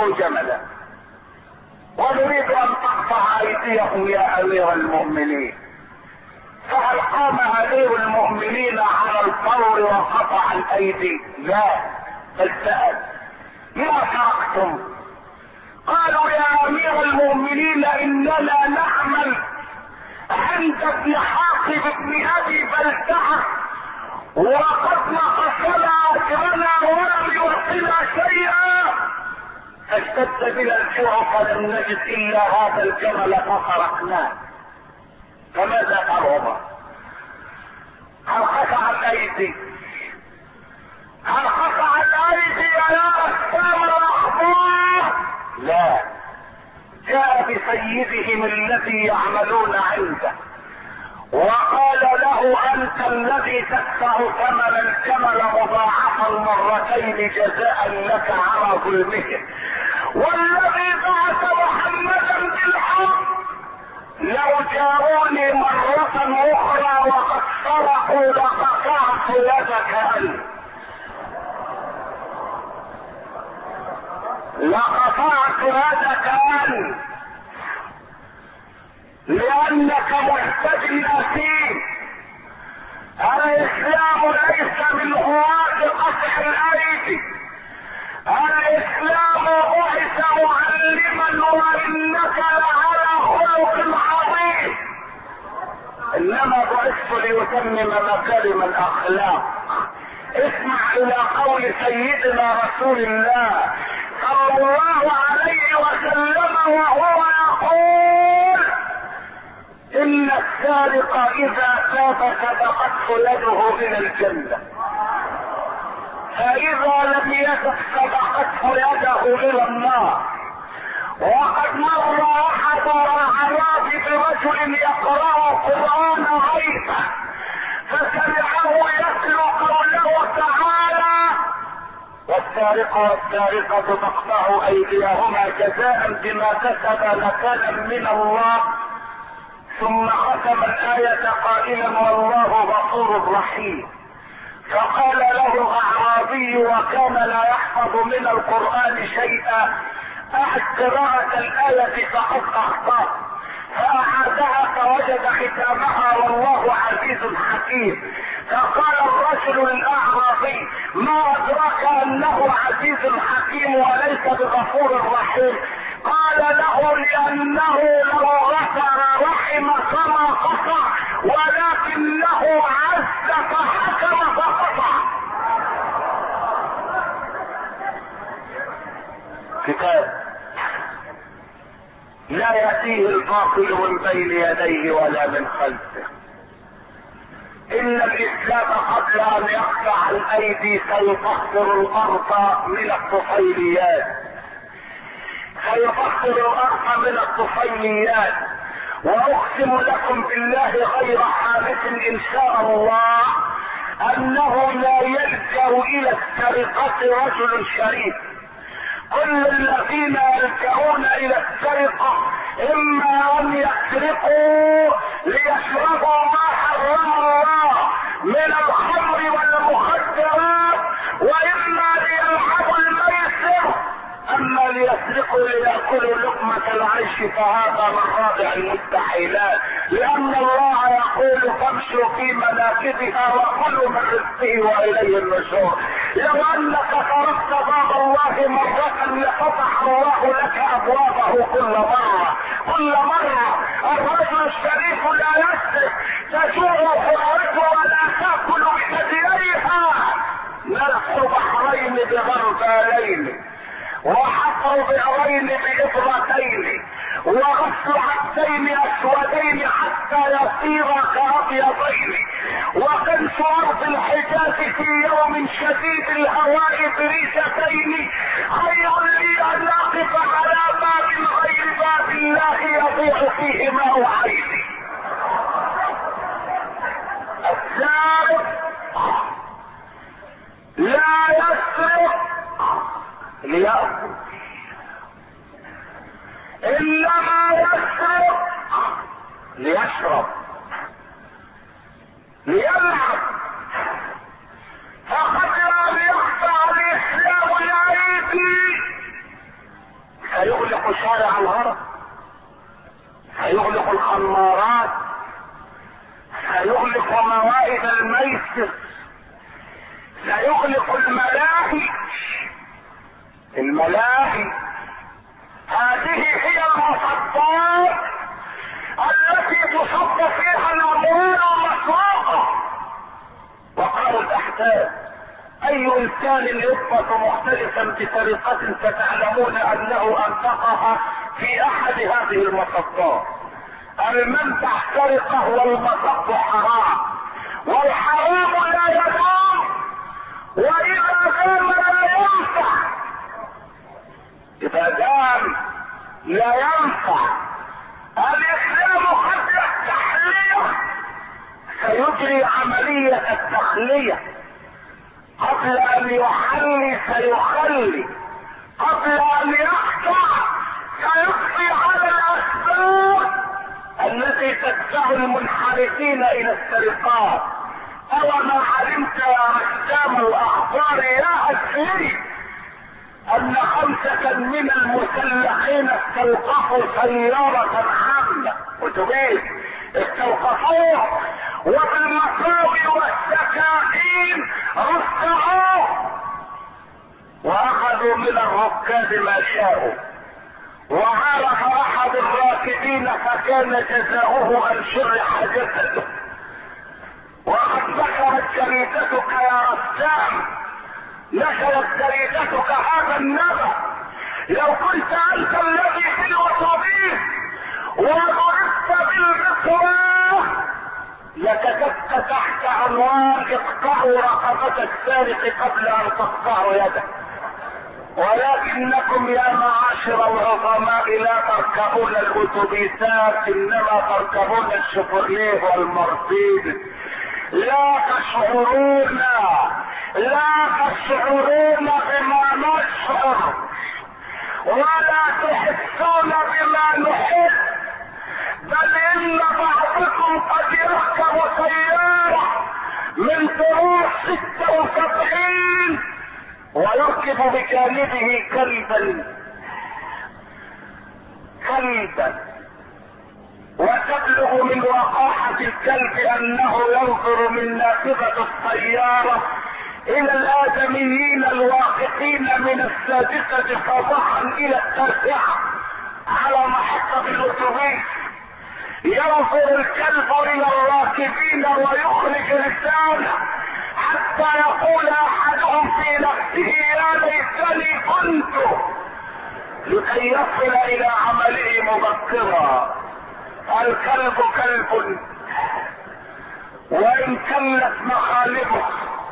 فاقطعوا جملا ونريد ان تقطع ايديهم يا امير المؤمنين. فهل قام امير المؤمنين على الفور وقطع الايدي؟ لا، بل سأل ما تركتم؟ قالوا يا امير المؤمنين اننا نعمل عند ابن حاقب ابن ابي بلتعه وقد نقصنا اجرنا ولم يعطنا شيئا، فاشتد بنا الجوع فلم نجد الا هذا الجمل فخرقناه، فماذا ترون؟ هل قطع الايدي؟ هل قطع الايدي يا رسام الاخبار؟ لا، جاء بسيدهم الذي يعملون عنده وقال له انت الذي تدفع ثمن الجمل مضاعفا مرتين جزاء لك على ظلمهم، والذي بعث محمدا بالحق لو جاءوني مرة اخرى وقد سرقوا لقطعت يدك انت، لقطعت يدك انت، لانك محتج اثيم. الاسلام ليس من هواة قطع الايدي، الاسلام بعث معلما وانك لعلى خلق عظيم، انما بعثت ليتمم مكارم الاخلاق. اسمع الى قول سيدنا رسول الله صلى الله عليه وسلم وهو يقول ان السارق اذا تاب سبقته يده الى الجنة، فاذا لم يتب سبقته يده الى النار. وقد مر احد الاعراب برجل يقرأ قرآن غيبا فسمعه يتلو قوله تعالى والسارق والسارقة تقطع ايديهما جزاء بما كسبا نكالا من الله، ثم ختم الآية قائلا والله غفور رحيم. فقال له الاعرابي وكان لا يحفظ من القرآن شيئا اعد قراءة الآية فقد اخطأ، فاعادها فوجد ختامها والله عزيز حكيم. فقال الرجل الاعرابي ما ادراك انه عزيز حكيم وليس بغفور رحيم؟ قال له لانه لو غفر رحم كما قطع ولكنه عز فحكم فقطع. كتاب لا يأتيه الباطل من بين يديه ولا من خلفه. ان الاسلام قبل ان يقطع الايدي سيطهر الارض من الطفيليات، سيطهر الارض من الطفيليات. واقسم لكم بالله غير حادث ان شاء الله انه لا يلجأ الى السرقة رجل شريف. كل الذين يلجؤون الى السرقة اما ان يسرقوا ليشربوا ما حرم الله من الخمر والمخدرات، واما ليلعبوا الميسر، اما ليسرقوا ليأكلوا لقمة العيش فهذا من رابع المستحيلات، لان الله يقول فامشوا في مناكبها وكلوا من رزقه واليه النشور. لو انك تركت باب الله مرة لفتح الله لك ابوابه كل مرة كل مرة. الرجل الشريف لا يسرق، تجوع حرته ولا تاكل بثدييها. نلح بحرين بغربالين وحفر بئرين بإبرتين وغسل عدسين اسودين حتى يصيرا كابيضين، وكنس ارض الحجاز في يوم شديد الهواء بريشتين خير لي ان اقف على باب غير باب الله يضيع فيه ماء عيني. السارق لا يسرق ليأكل، انما يسرق ليشرب ليلعب. فقد لم يقطع الاسلام الايدي الملاهي. هذه هي المصدات التي تصب فيها الاموال المسروقه. وقالوا الاحداث اي انسان يضبط محترفا بطريقه فتعلمون انه انفقها في احد هذه المصدات. المنفع سرقه والمصب حرام، والحرام لا يدوم، واذا دام لا ينفع. اذا دام لا ينفع. الاسلام قبل التحلية سيجري عملية التخلية، قبل ان يحلي سيخلي، قبل ان يقطع سيقضي على الاسباب التي تدفع المنحرفين الى السرقات. اوما علمت يا رسام الاخبار يا اسري ان خمسة من المسلحين استوقفوا سيارة عامة اتوبيس، استوقفوه وبالمصابي والسكاكين رفعوه واخذوا من الركاب ما شاءوا. وعرف احد الراكبين فكان جزاؤه ان شرح جسده. وقد ذكرت جريدتك يا رسام، نشرت جريدتك هذا النبأ. لو كنت انت الذي في الاتوبيس وضربت بالمصباح لكتبت تحت عنوان اقطعوا رقبة السارق قبل ان تقطعوا يده. ولكنكم يا معاشر العظماء لا تركبون الاتوبيسات، انما تركبون الشيفروليه والمرسيدس. لا تشعرون لا تشعرون بما نشعر، ولا تحسون بما نحس، بل ان بعضكم قد يركب سيارة من طرق ستة وسبعين ويركب بجانبه كلبا كلبا وتبلغ من وقاحة الكلب انه ينظر من نافذة السيارة الى الادميين الواقفين من السادسة صباحا الى التاسعة على محطة الاتوبيس. ينظر الكلب الى الراكبين ويخرج لسانه حتى يقول احدهم في نفسه يا ليتني كنت، لكي يصل الى عمله مبكرا. الكلب كلب وان كلت مخالبه.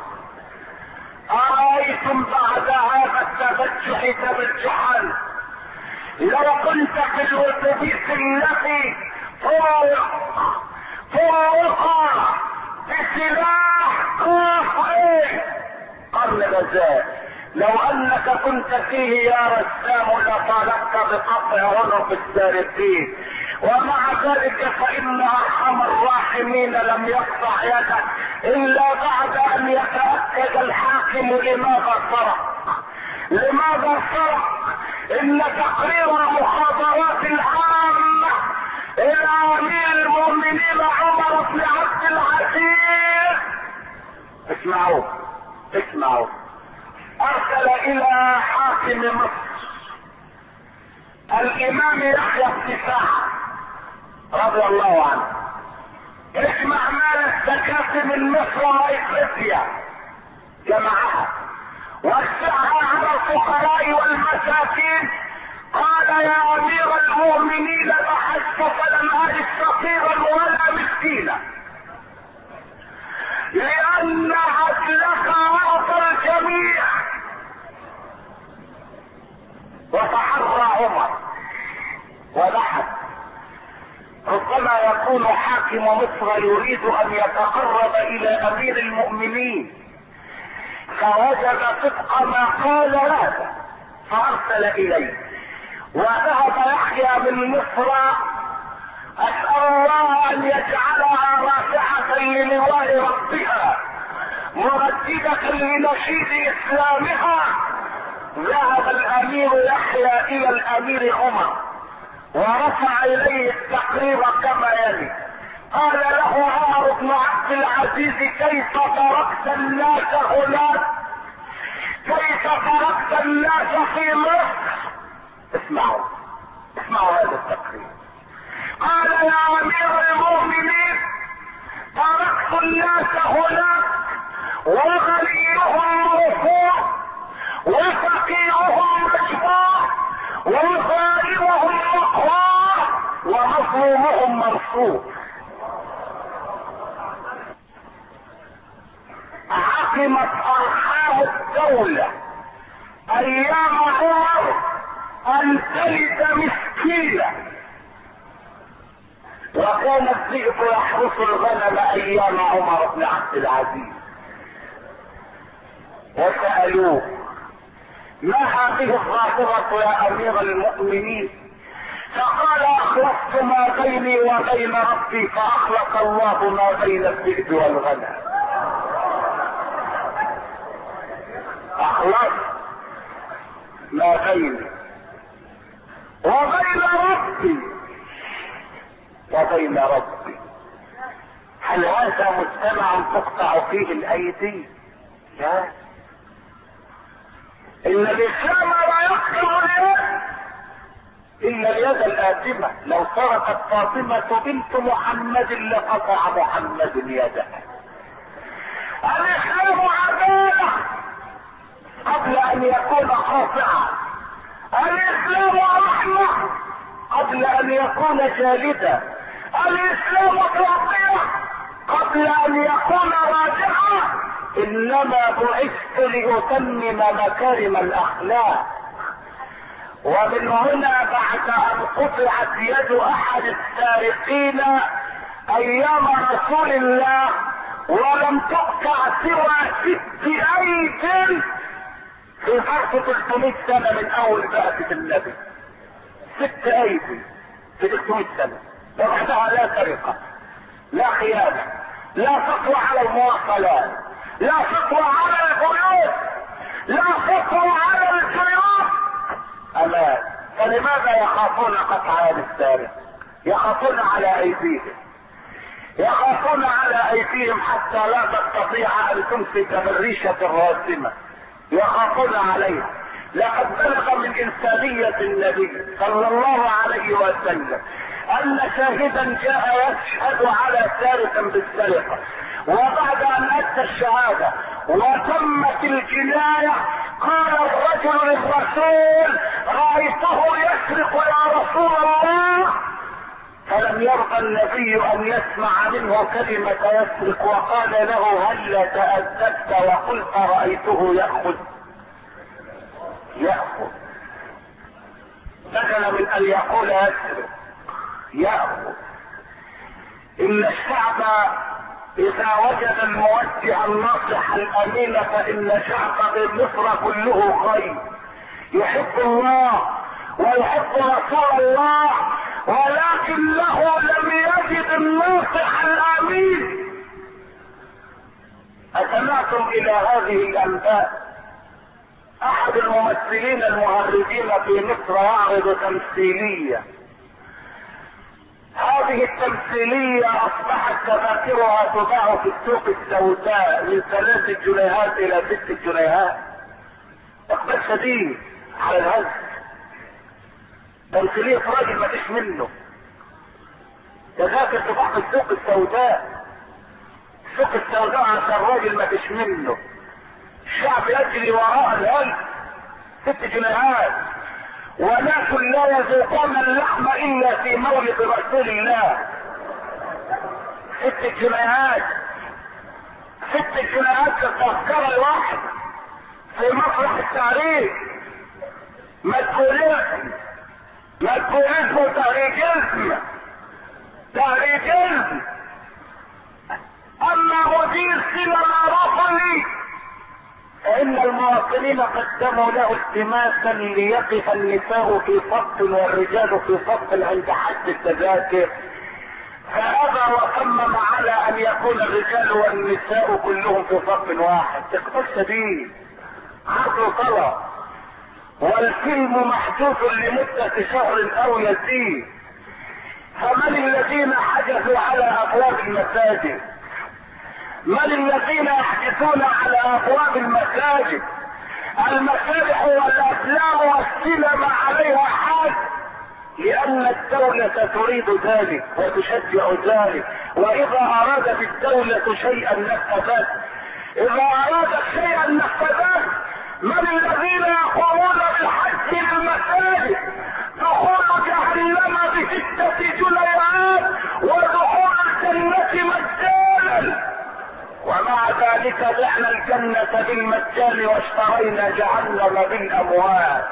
أرأيتم بعد هذا التبجح تبجحا لو كنت في الاتوبيس الذي طرق طرق بسلاح قاطع قرن غزال، لو انك كنت فيه يا رسام لطالبت بقطع عنق السارقين، ومع ذلك فان ارحم الراحمين لم يقطع يده الا بعد ان يتاكد الحاكم لماذا سرق. لماذا سرق؟ ان تقرير المخابرات العامه الى امير المؤمنين عمر بن عبد العزيز، اسمعوا اسمعوا، ارسل الى حاكم مصر الامام يحيى بن سعد رضي الله عنه، اسمع مال الزكاة من مصر وافريقيا جمعها وسعها على الفقراء والمساكين. قال يا امير المؤمنين بحثت فلم اجد فقيرا ولا مسكينا، لان عدلك اعطى الجميع. وتحرى عمر وبحث، ربما يكون حاكم مصر يريد ان يتقرب الى امير المؤمنين، فوجد صدق ما قال هذا فارسل اليه. وذهب يحيى من مصر، اسال الله ان يجعلها رافعة للواء ربها مرددة لنشيد اسلامها. ذهب الامير يحيى الى الامير عمر ورفع اليه التقرير كما يلي. قال له عمر بن عبد العزيز كيف تركت الناس هناك؟ كيف تركت الناس في مصر. اسمعوا اسمعوا هذا التقرير. قال يا امير المؤمنين تركت الناس هناك وغنيهم مرفوع وفقيرهم مشفوع وظالمهم مقهور ومظلومهم مرفوع. عقمت ارحام الدولة ايام عمر ان تلد مسكينة، وكان الذئب يحرس الغنم ايام عمر بن عبد العزيز. وسألوه ما هذه الظاهرة يا امير المؤمنين؟ فقال اخلصت ما بيني وبين ربي فاخلق الله ما بين الذئب والغنم. اخلصت ما بيني وبين ربي وبين ربي. هل هذا مجتمع تقطع فيه الايدي؟ لا، ان الاسلام لا يقطع اليد الا اليد الآثمة. لو سرقت فاطمة بنت محمد لقطع محمد يدها. الاسلام عدالة قبل ان يكون خاطئا. الاسلام رحمة قبل ان يكون جالدا. الاسلام تربية قبل ان يكون راجعا. انما بعثت لاتمم مكارم الاخلاق. ومن هنا بعد ان قطعت يد احد السارقين ايام رسول الله ولم تقطع سوى ست ايد في ظرف ثلاثمائة سنة من اول بعثة النبي. ست ايدي في ثلاثمائة سنة وبعدها لا سرقة لا خيانة لا سطوة على المواصلات لا سطوة على البيوت لا سطوة على الجيوب. امان. فلماذا يخافون قطع يد السارق؟ يخافون على ايديهم يخافون على ايديهم حتى لا تستطيع ان تمسك بالريشة الراسمة. يخافون عليها. لقد بلغ من انسانية النبي صلى الله عليه وسلم ان شاهدا جاء يشهد على سارق بالسرقة، وبعد ان ادى الشهادة وتمت الجناية قال الرجل للرسول رايته يسرق يا رسول الله. فلم يرضى النبي ان يسمع منه كلمة يسرق وقال له هل تأدبت وقلت رأيته يأخذ يأخذ بدلا من ان يقول يسرق يأخذ. ان الشعب اذا وجد الموجه الناصح الامين فان شعب مصر كله خير، يحب الله ويحب رسول الله، ولكنه لم يجد الناصح الامين. أسمعتم الى هذه الانباء؟ احد الممثلين المهرجين في مصر يعرض تمثيلية. هذه التمثيلية اصبحت تذاكرها تباع في السوق السوداء من ثلاث جنيهات الى ست جنيهات. اقبال شديد على الهز. تمثيلية راجل ما فيش منه. تذاكر تباع في السوق السوداء. السوق السوداء عشان راجل ما فيش منه. الشعب يجري وراء الهز. ست جنيهات. وناس لا يذوقون اللحم الا في مولد رسول الله. ست جنيهات. ست جنيهات التذكرة الواحد في مسرح التاريخ. مدخولين مدخولين وتهريجزم تهريجزم. اما مدير سينما رفضي فان المواطنين قدموا له التماسا ليقف النساء في صف والرجال في صف عند حد التذاكر، فابى وصمم على ان يكون الرجال والنساء كلهم في صف واحد. اقبال شديد. عرض وطلب. والفيلم محجوز لمدة شهر او يزيد. فمن الذين حجزوا على ابواب المساجد؟ من الذين يحجزون على ابواب المساجد؟ المسارح والافلام والسينما عليها حاج، لان الدولة تريد ذلك وتشجع ذلك. واذا ارادت الدولة شيئا نفذت، اذا ارادت شيئا نفذت. من الذين يقومون بالحج للمساجد؟ دخول جهنم بستة جليات ودخول الجنة مجانا، ومع ذلك بعنا الجنة بالمجان واشترينا جهنم بالاموال.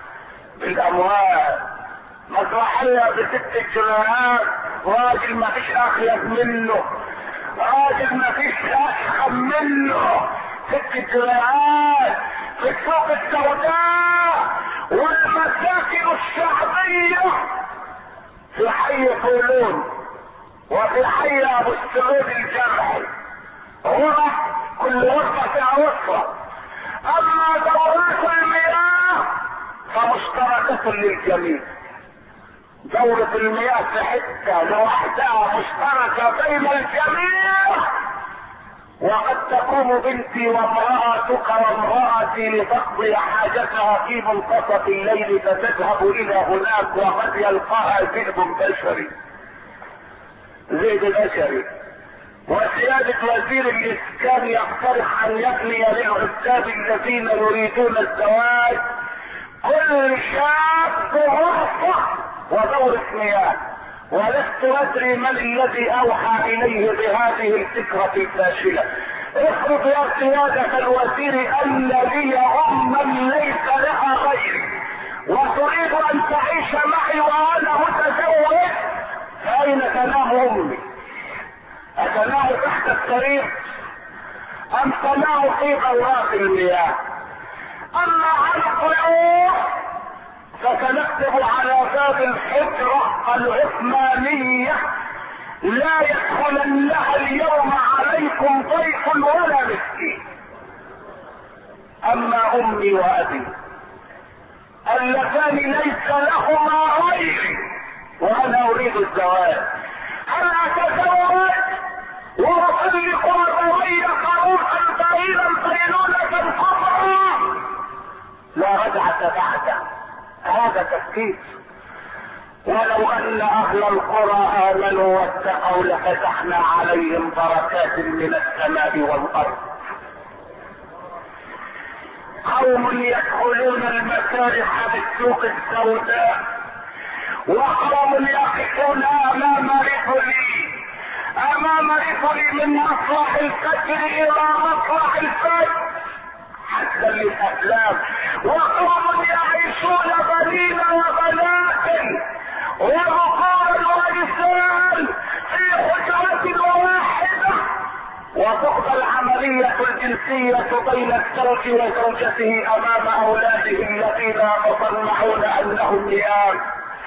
بالاموال مسرحية بست جنيهات، راجل ما فيش اخيب منه، راجل ما فيش اشخم منه، ست جنيهات في السوق السوداء والمساكن الشعبية في حي طولون وفي حي ابو السعود الجرحي، غرف كل غرفة فيها وصفة. اما دورات المياه فمشتركة للجميع. دورة المياه في حتة لوحدها مشتركة بين الجميع، وقد تقوم بنتي وامرأتك وامرأتي لتقضي حاجتها في منتصف الليل فتذهب الى هناك، وقد يلقاها ذئب بشري ذئب بشري. وسيادة وزير الاسكان يقترح ان يبني للعتاب الذين يريدون الزواج كل شاب غرفة ودورة مياه. ولست ادري من الذي اوحى اليه بهذه الفكرة الفاشلة. افرض يا سيادة الوزير ان لي اما ليس لها غيري وتريد ان تعيش معي وانا متزوج، فاين تنام امي؟ اتنام تحت السرير ام تنام في دورات المياه؟ اما على الطيور فسنكتب على باب الحجرة العثمانية لا يدخلنها اليوم عليكم ضيف ولا مسكين. اما امي وابي اللذان ليس لهما غيري وانا اريد الزواج، هل اتزوج واطلق ابوي خروفا طويلا طيلولة كفرا؟ لا رجعة بعده. هذا تفكير. ولو ان اهل القرى امنوا واتقوا لفتحنا عليهم بركات من السماء والارض. قوم يدخلون المسارح بالسوق السوداء، وقوم يقفون امام رجلي امام رجلي من مطلع الفجر الى مطلع الفجر حتى للافلام، وقوم يعيشون بنين وبنات وذكورا ونساء في حجرة واحدة، وتقضى العملية الجنسية بين الزوج وزوجته امام اولاده الذين يتصنعون انهم نيام،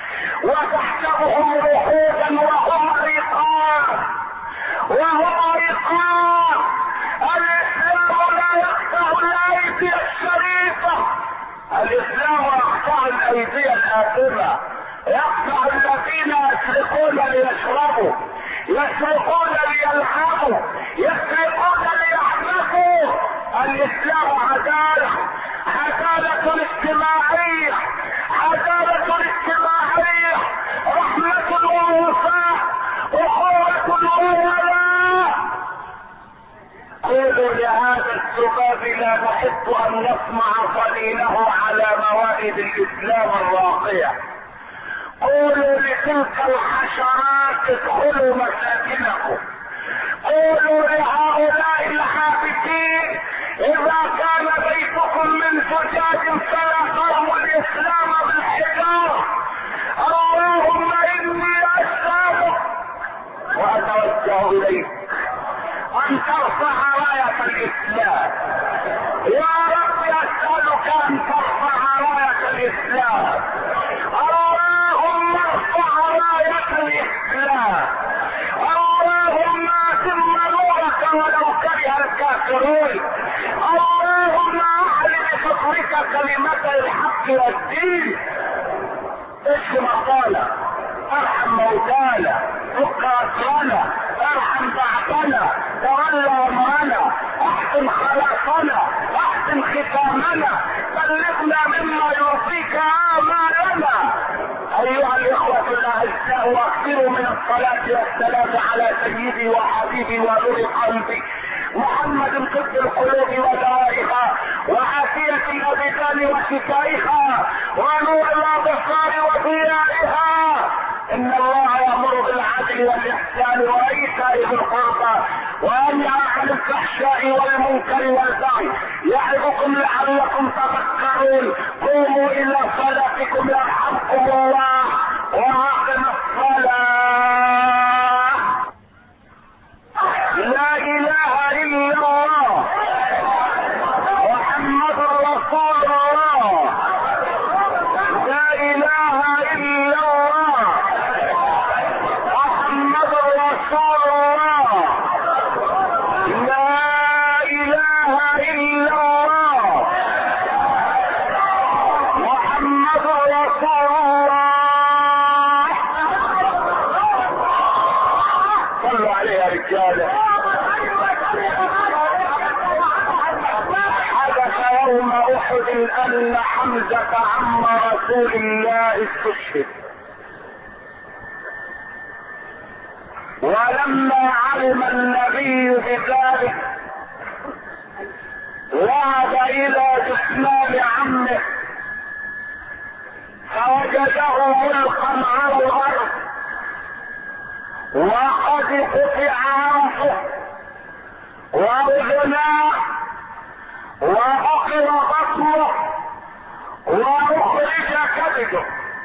وتحسبهم رقودا وهم رقاب وهم رقاب. الاسلام لا يقطع الايدي الشريفة، الاسلام يقطع الايدي الاثمة، يقطع الذين يسرقون ليشربوا، يسرقون ليلعبوا، يسرقون ليحدثوا. الاسلام عدالة، عدالة اجتماعية، عدالة اجتماعية، رحمة ووفاء، اخوة وولاء. قولوا لهذا الذباب لا نحب ان نسمع قليله على موائد الاسلام الراقية. قولوا لتلك الحشرات ادخلوا مساكنكم. قولوا لهؤلاء الحافظين اذا كان بيتكم من زجاج فلا ترموا الاسلام بالحجارة. اللهم اني اسالك واتوجه اليك ان ترفع راية الاسلام. يا رب اسألك ان ترفع راية الاسلام. اللهم ارفع راية الاسلام. اللهم اتم نورك ولو كره الكافرون. اللهم اعل بفضلك كلمة الحق والدين. ايش مقالة ارحم موتانا، فك اسرنا، ارحم بعثنا، تولى امرنا، احسن خلاصنا، احسن ختامنا، بلغنا مما يرضيك امالنا. ايها الاخوة الاعزاء، واكثروا من الصلاة والسلام على سيدي وحبيبي ونور قلبي محمد طب القلوب ودوائها، وعافية الابدان وشفائها، ونور الابصار وضيائها. ان الله يامر بالعدل والاحسان وايتاء ذي القربى وينهى عن الفحشاء والمنكر والبغي، يعظكم لعلكم تذكرون. قوموا الى صلاتكم يرحمكم الله، واقم الصلاة. لا اله الا الله محمد رسول الله. لا اله الا الله محمد رسول الله. لا اله الا الله محمد رسول الله. صلوا عليه يا رجاله. حدث يوم احد ان حمزة عم رسول الله استشهد، ولما علم النبي بذلك ذهب الى جثمان عمه فوجده ملقا على الارض وقد قطع عنفه واذناه وعقر بطنه واخرج كبده.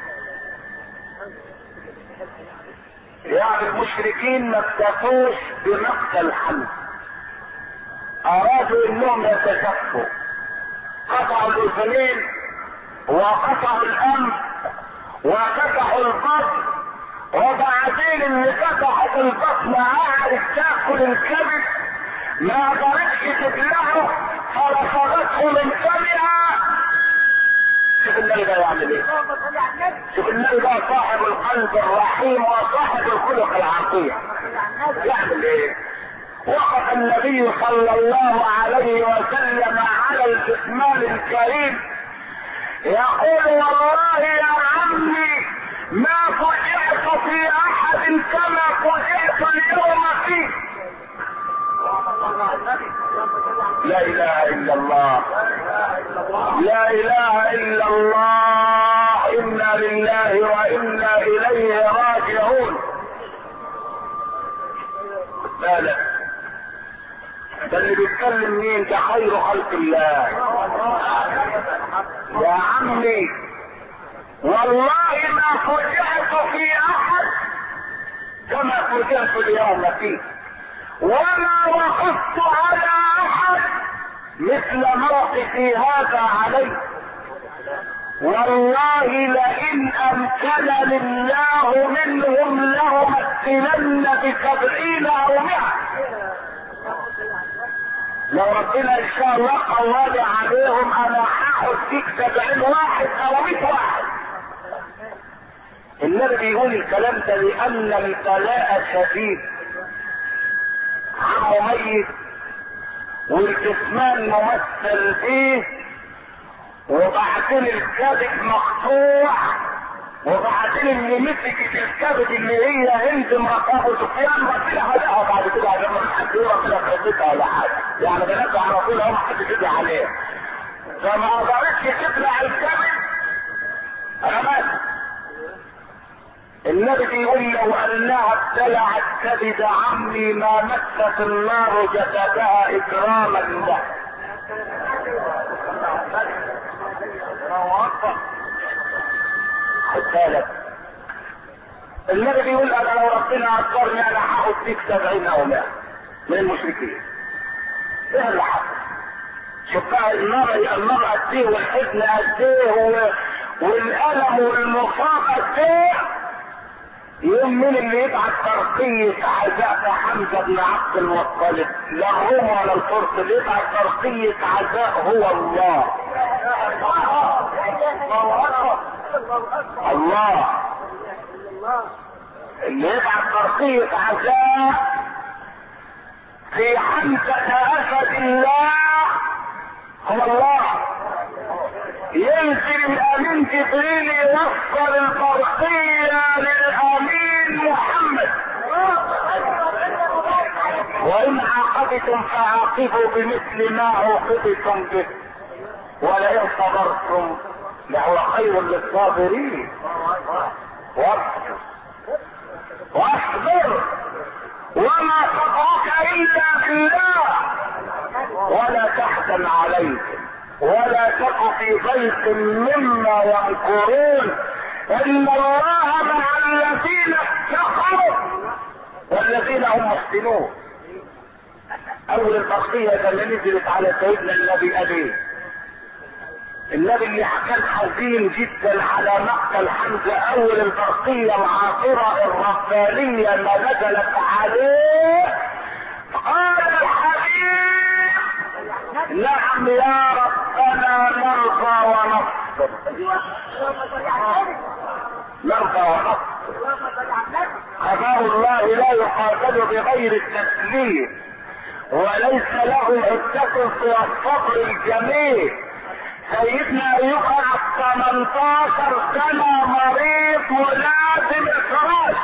يعني المشركين ما اكتفوش بمقتل حمزة، ارادوا انهم يتكفوا، قطعوا الاذنين وقطعوا الانف وفتحوا البطن، وبعدين اللي فتحت البطن قعدت تاكل الكبد، ما قدرتش تبلعه فرفضته من فمها. شوف النبي ده يعمل ايه، شوف النبي ده صاحب القلب الرحيم وصاحب الخلق العظيم يعمل ايه. وقف النبي صلى الله عليه وسلم على الجثمان الكريم يقول والله يا عمي ما فجعت في احد كما فجعت اليوم فيه. لا اله الا الله، لا اله الا الله، انا لله وانا اليه راجعون. بالك ده اللي بيتكلم مين؟ ده خير خلق الله. يا عمي والله ما فجعت في احد كما فجعت اليوم فيه، وما وقفت على احد مثل موقفي هذا عليه. والله لئن امكنني الله منهم لأمثلن بسبعين او مئة. لو ربنا ان شاء الله قواني عليهم انا هاخد فيك سبعين واحد او مئة واحد. النبي بيقول الكلام ده لان البلاء شديد، عمه ميت والجثمان ممثل فيه، وبعدين الكبد مقطوع، وبعدين اللي مسكت الكبد اللي هي هند مرات ابو سفيان ربنا هداها بعد كده عشان ما حد يقول كده خدتها ولا حاجه، يعني بنات على طول هم حد كده عليها، فما قدرتش تبلع الكبد رمت. النبي بيقول لو انها ابتلعت كبد عمي ما مست النار جسدها اكراما له. خد بالك النبي بيقول انا لو ربنا اكبرني انا هاخد فيك سبعين او مئة من المشركين. ايه اللي حصل؟ شوف بقى النار النار قد ايه والحزن قد ايه والالم والمصاب قد ايه. يوم من اللي يبعت ترقية عزاء حمزة بن عبد المطلب، لا الروم ولا الفرس، اللي يبعت ترقية عزاء هو الله. الله اللي يبعث برقية عزاء في حمزة اسد الله هو الله. ينزل الامين جبريل يوصل البرقية للامين محمد. وان عاقبتم فعاقبوا بمثل ما عوقبتم به ولئن صبرتم لهو خير للصابرين. واصبر واصبر وما صبرك الا بالله ولا تحزن عليكم ولا تك في ضيق مما يمكرون ان الله مع الذين اتقوا والذين هم محسنون. اول البقية اللي نزلت على سيدنا النبي ابيه، النبي اللي كان حزين جدا على مقتل حمزة، اول البرقية العاطرة الربانية ما نزلت عليه قال الحبيب نعم يا ربنا نرضى ونصبر نرضى ونصبر. قضاء الله لا يقابل بغير التسليم وليس له عدة سوى الصبر الجميل. سيدنا ايوب قعد ثمانية عشر سنة مريض ولازم الفراش.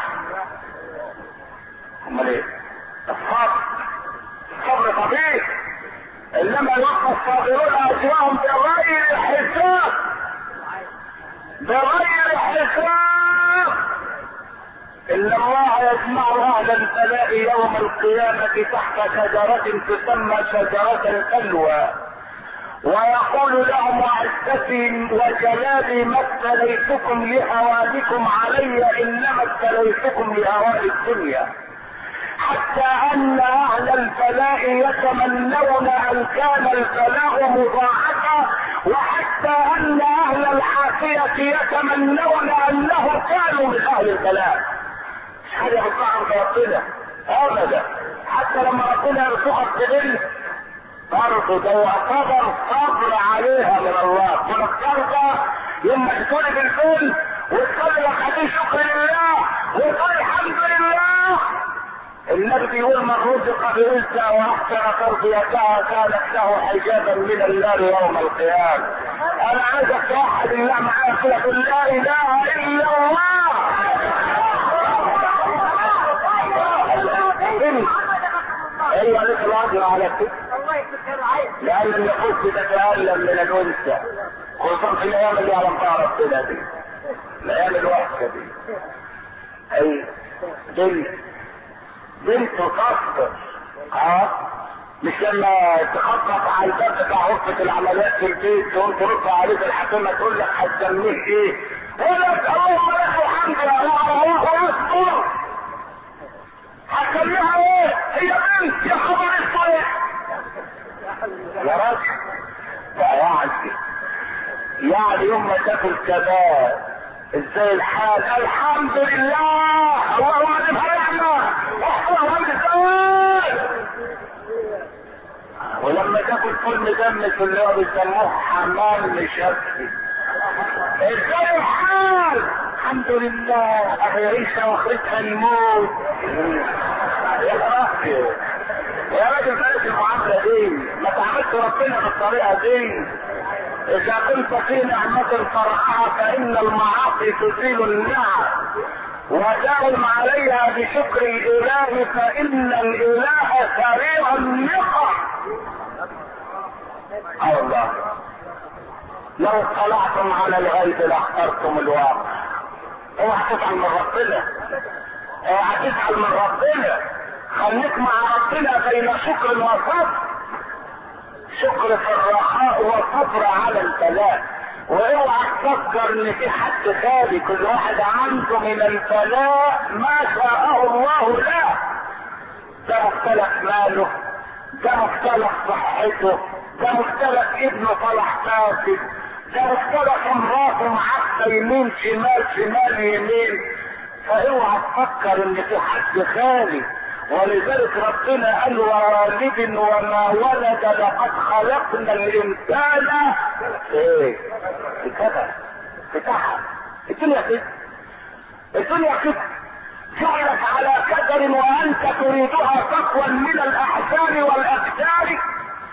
امال ايه؟ الصبر الصبر طبيعي، انما يوقف الصابرون اجرهم بغير حساب بغير حساب. ان الله يجمع اهل البلاء يوم القيامة تحت شجرة تسمى شجرة القلوى ويقول لهم وعزتي وجلالي ما ابتليتكم لهوانكم علي انما ابتليتكم لهوان الدنيا، حتى ان اهل البلاء يتمنون ان كان البلاء مضاعفا وحتى ان اهل العافية يتمنون انه كانوا من اهل البلاء. مش حاجة بتطعم ربنا ابدا، حتى لما ربنا يرزقك بغل برضه ده يعتبر صبر عليها من الله. ونفترض لما تقولي بالفيل وتقولي يا خليل شكر لله وتقولي الحمد لله. النبي بيقول من رزق برزق واحسن تربيتها كانت له حجابا من النار يوم القيامه. انا عايزك توحد الله معايا كده قل لا اله الا الله. هي لك الاجر على كده لان النفوس تتألم من الانثى خصوصا في الايام اللي على مطار ربنا دي، الايام الوحشه دي. اي بنت بنت تصبر اه مش لما تخبط على الباب بتاع غرفه العمليات في البيت تقوم ترد عليك الحكومه تقول لك هتسميه ايه؟ ولك اللهم لك الحمد لله الله اكبر. هتسميها ايه؟ هي بنت يا خبر الصيح يا راجل. يعني يعني يوم ما تاكل كباب ازاي الحال؟ الحمد لله الله علمها نعمه واحفظها ازاي. ولما تاكل فول مدمس اللي هو بيسموه حمام مشفي ازاي الحال؟ الحمد لله اهي عيشه واخرتها الموت. يا راجل يا راجل بلاش المعامله دي، ما تعاملش ربنا بالطريقه دي. اذا كنت في نعمة فرحها فان المعاصي تزيل النعم وداوم عليها بشكر الاله فان الاله سريع النقم. الله لو اطلعتم على الغيب لاخترتم الواقع. اوعى تزعل من ربنا، اوعى تزعل من ربنا، خليك مع ربنا بين شكر وصبر. شكر في الرخاء وصبر على البلاء. واوعى تفكر ان في حد خالي، كل واحد عنده من البلاء ما شاءه الله له. ده مختلف ماله، ده مختلف صحته، ده مختلف ابنه طلع فاسد، ده مختلف امراته معاك يمين شمال شمال يمين. فاوعى تفكر ان في حد خالي. ولذلك ربنا قال ووالد وما ولد لقد خلقنا الانسان ايه؟ في كده في تعب الدنيا كده. الدنيا كده جعلت على كدر وانت تريدها صفوا من الاحزان والاكدار،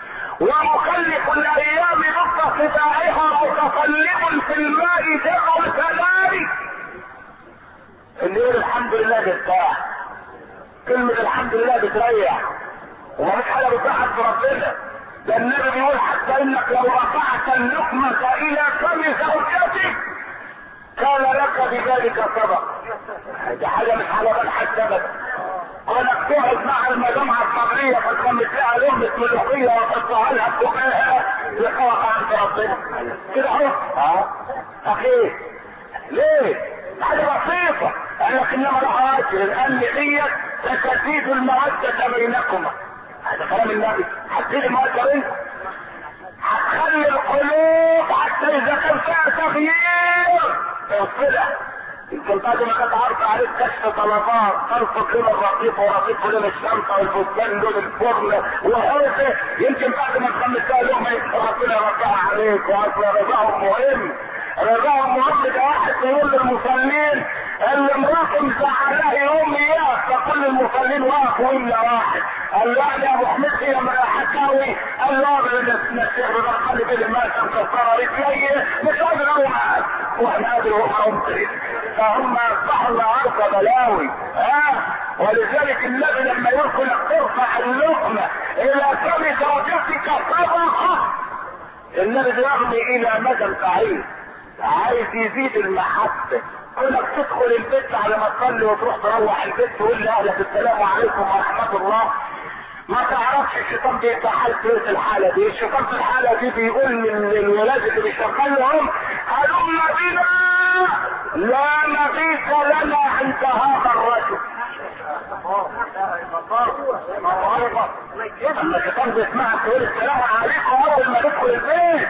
ومكلف الايام ضد خداعها متقلب في الماء جر الكبار. اللي يقول الحمد لله بيرتاح، كلمة الحمد لله بتريح، ومفيش حاجة بتضحك في ربنا. ده النبي بيقول حتى انك لو رفعت اللقمة الى فم زوجتك كان لك بذلك سبق. دي حاجة مش على بال حد ابدا. كونك تقعد مع المجمعة الصبرية فتخمس لها لقمة ملوخية وتحطها لها بقها يخوف عند ربنا كده اهو. اه اخي ليه؟ حاجة بسيطة. قال لك انما العاجل لان ديت ستزيد المودة بينكما. هذا كلام النبي. هتزيد المودة بينكم، هتخلي القلوب حتى اذا كان فيها تغيير توصلها. يمكن بعد ما كانت عارفه عليك كشف طلبات خلف لون الرقيق ورقيق لون الشمسه والفستان لون الفرن وهذا، يمكن بعد ما تخلصها لهم ربنا يرضاها عليك. واصل رضاهم مهم، رضاهم مهم. ده واحد يقول للمصلين اللي مراته مزعلاه يوم اياه فكل المصلين وقفوا الا واحد. قال له يا ابو حميد هي حكاوي. قال له الشيخ بن خالد بن ماسك مكسره رجليه مش قادر اقوم وانا قادر اقوم. فهم اصبحوا النهارده بلاوي. ها ولذلك النبي لما يقول لك ترفع اللقمه الى فم زوجتك صدقه، النبي بيرمي الى مدى بعيد، عايز يزيد المحبه. كونك تدخل البيت على ما تصلي وتروح تروح البيت تقول لاهلك السلام عليكم ورحمه الله، ما تعرفش الشيطان بيتحل في الحاله دي. الشيطان في الحاله دي بيقول للولاد اللي بيشغلهم هلم بنا لا مغيث لنا عند هذا الرجل. اما الشيطان بيسمعك تقول السلام عليكم اول ما تدخل البيت،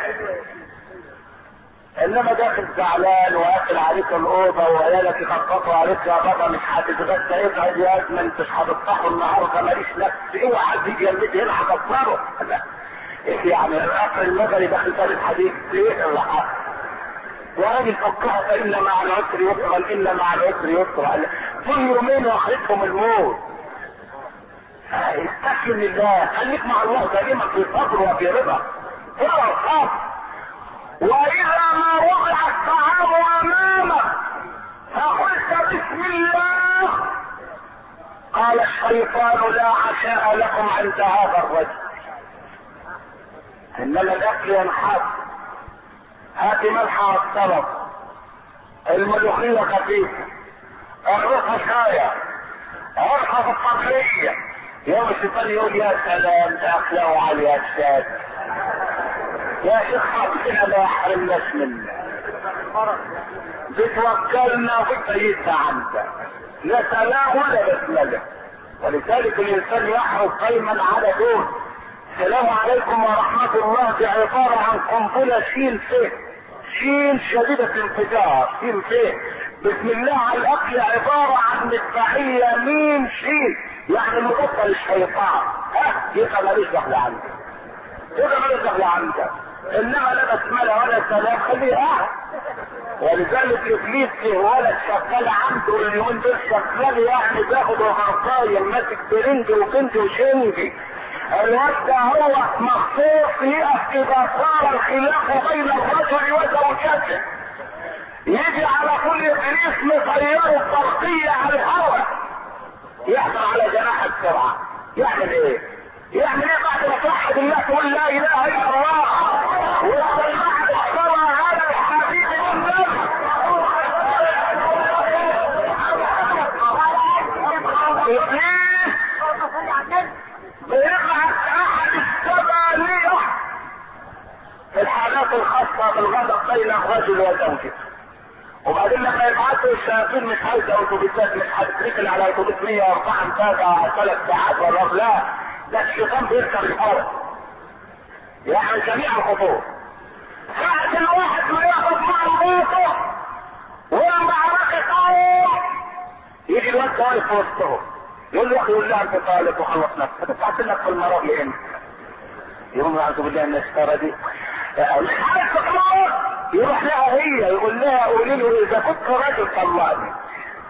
انما داخل زعلان واكل عليك الاوضه وعيالك يخططوا عليك يا بابا مش هتتغدى ابعد يا ابني انت مش هتفتحوا النهارده ماليش نفس. اوعى حد يجي يلمدي هنا هكسره. لا يعني الاخر المغري داخل باب الحديد ايه اللي حصل؟ وراجل فكها فان مع العسر يسرا ان مع العسر يسرا. كل يومين واخرتهم الموت. استسلم لله، خليك مع الله دائما في صبر وفي رضا. هو الصبر. واذا ما وضع الطعام امامك فقلت بسم الله قال الشيطان لا عشاء لكم عند هذا الرجل. انما الاكل ينحط، هات ملحة السلط، الملوخية خفيفة، الرقة شاية، عرقة الطبيعية. يوم الشيطان يقول يا سلام ده اخلاقه عالية الشاد يا شيخ حقنا ما يحرمناش منه، بتوكلنا وبتريدنا عنك لا سلام ولا بسمله. ولذلك الانسان يحرص دايما على دول السلام عليكم ورحمة الله دي عبارة عن قنبلة شين فيه شين شديدة الانفجار شين فيه. بسم الله على الاكل عبارة عن مدفعية مين شين يعني مضادة للشيطان. ها يبقى ماليش دخل عندك، يبقى ماليش دخل عندك. انما لا بسمله ولا سلام خليه قاعد. ولذلك ابليس فيه ولد شغال عنده اليومين دول شغال يعني بياخد غرطايه ماسك برنج وبنج وشنجي. الواد ده هو مخصوص يقف اذا صار الخلاف بين الرجل وزوجته، يجي على كل ابليس مطيره الطرقيه على الهواء يحصل على جناح السرعه. يعمل ايه؟ يعمل ايه بعد ما توحد الله تقول لا اله الا الله وتطلع الصلاه على الحبيب النبي؟ ابليس بيبعث احد السبانيه في الحالات الخاصه بالغضب بين الرجل وزوجته. وبعدين لما يبعثوا الشياطين مش عايزه اوتوبيسات، مش هتتركن على اوتوبيس مية واربعة متابعه ثلاث ساعات ولا لا، ده الشيطان بيركب الارض يعني جميع الخطوط. ساعة الواحد ما ياخد معه موته والمعركة قوم يجي الواد واقف في وسطهم يقول له يا اخي قول لها انت طالب وخلص نفسك هتدفعت لك في المرض لامتى؟ يقوم اعوذ بالله من الشيطان دي مش عارف تطلع. يروح لها هي يقول لها قولي له اذا كنت راجل طلقني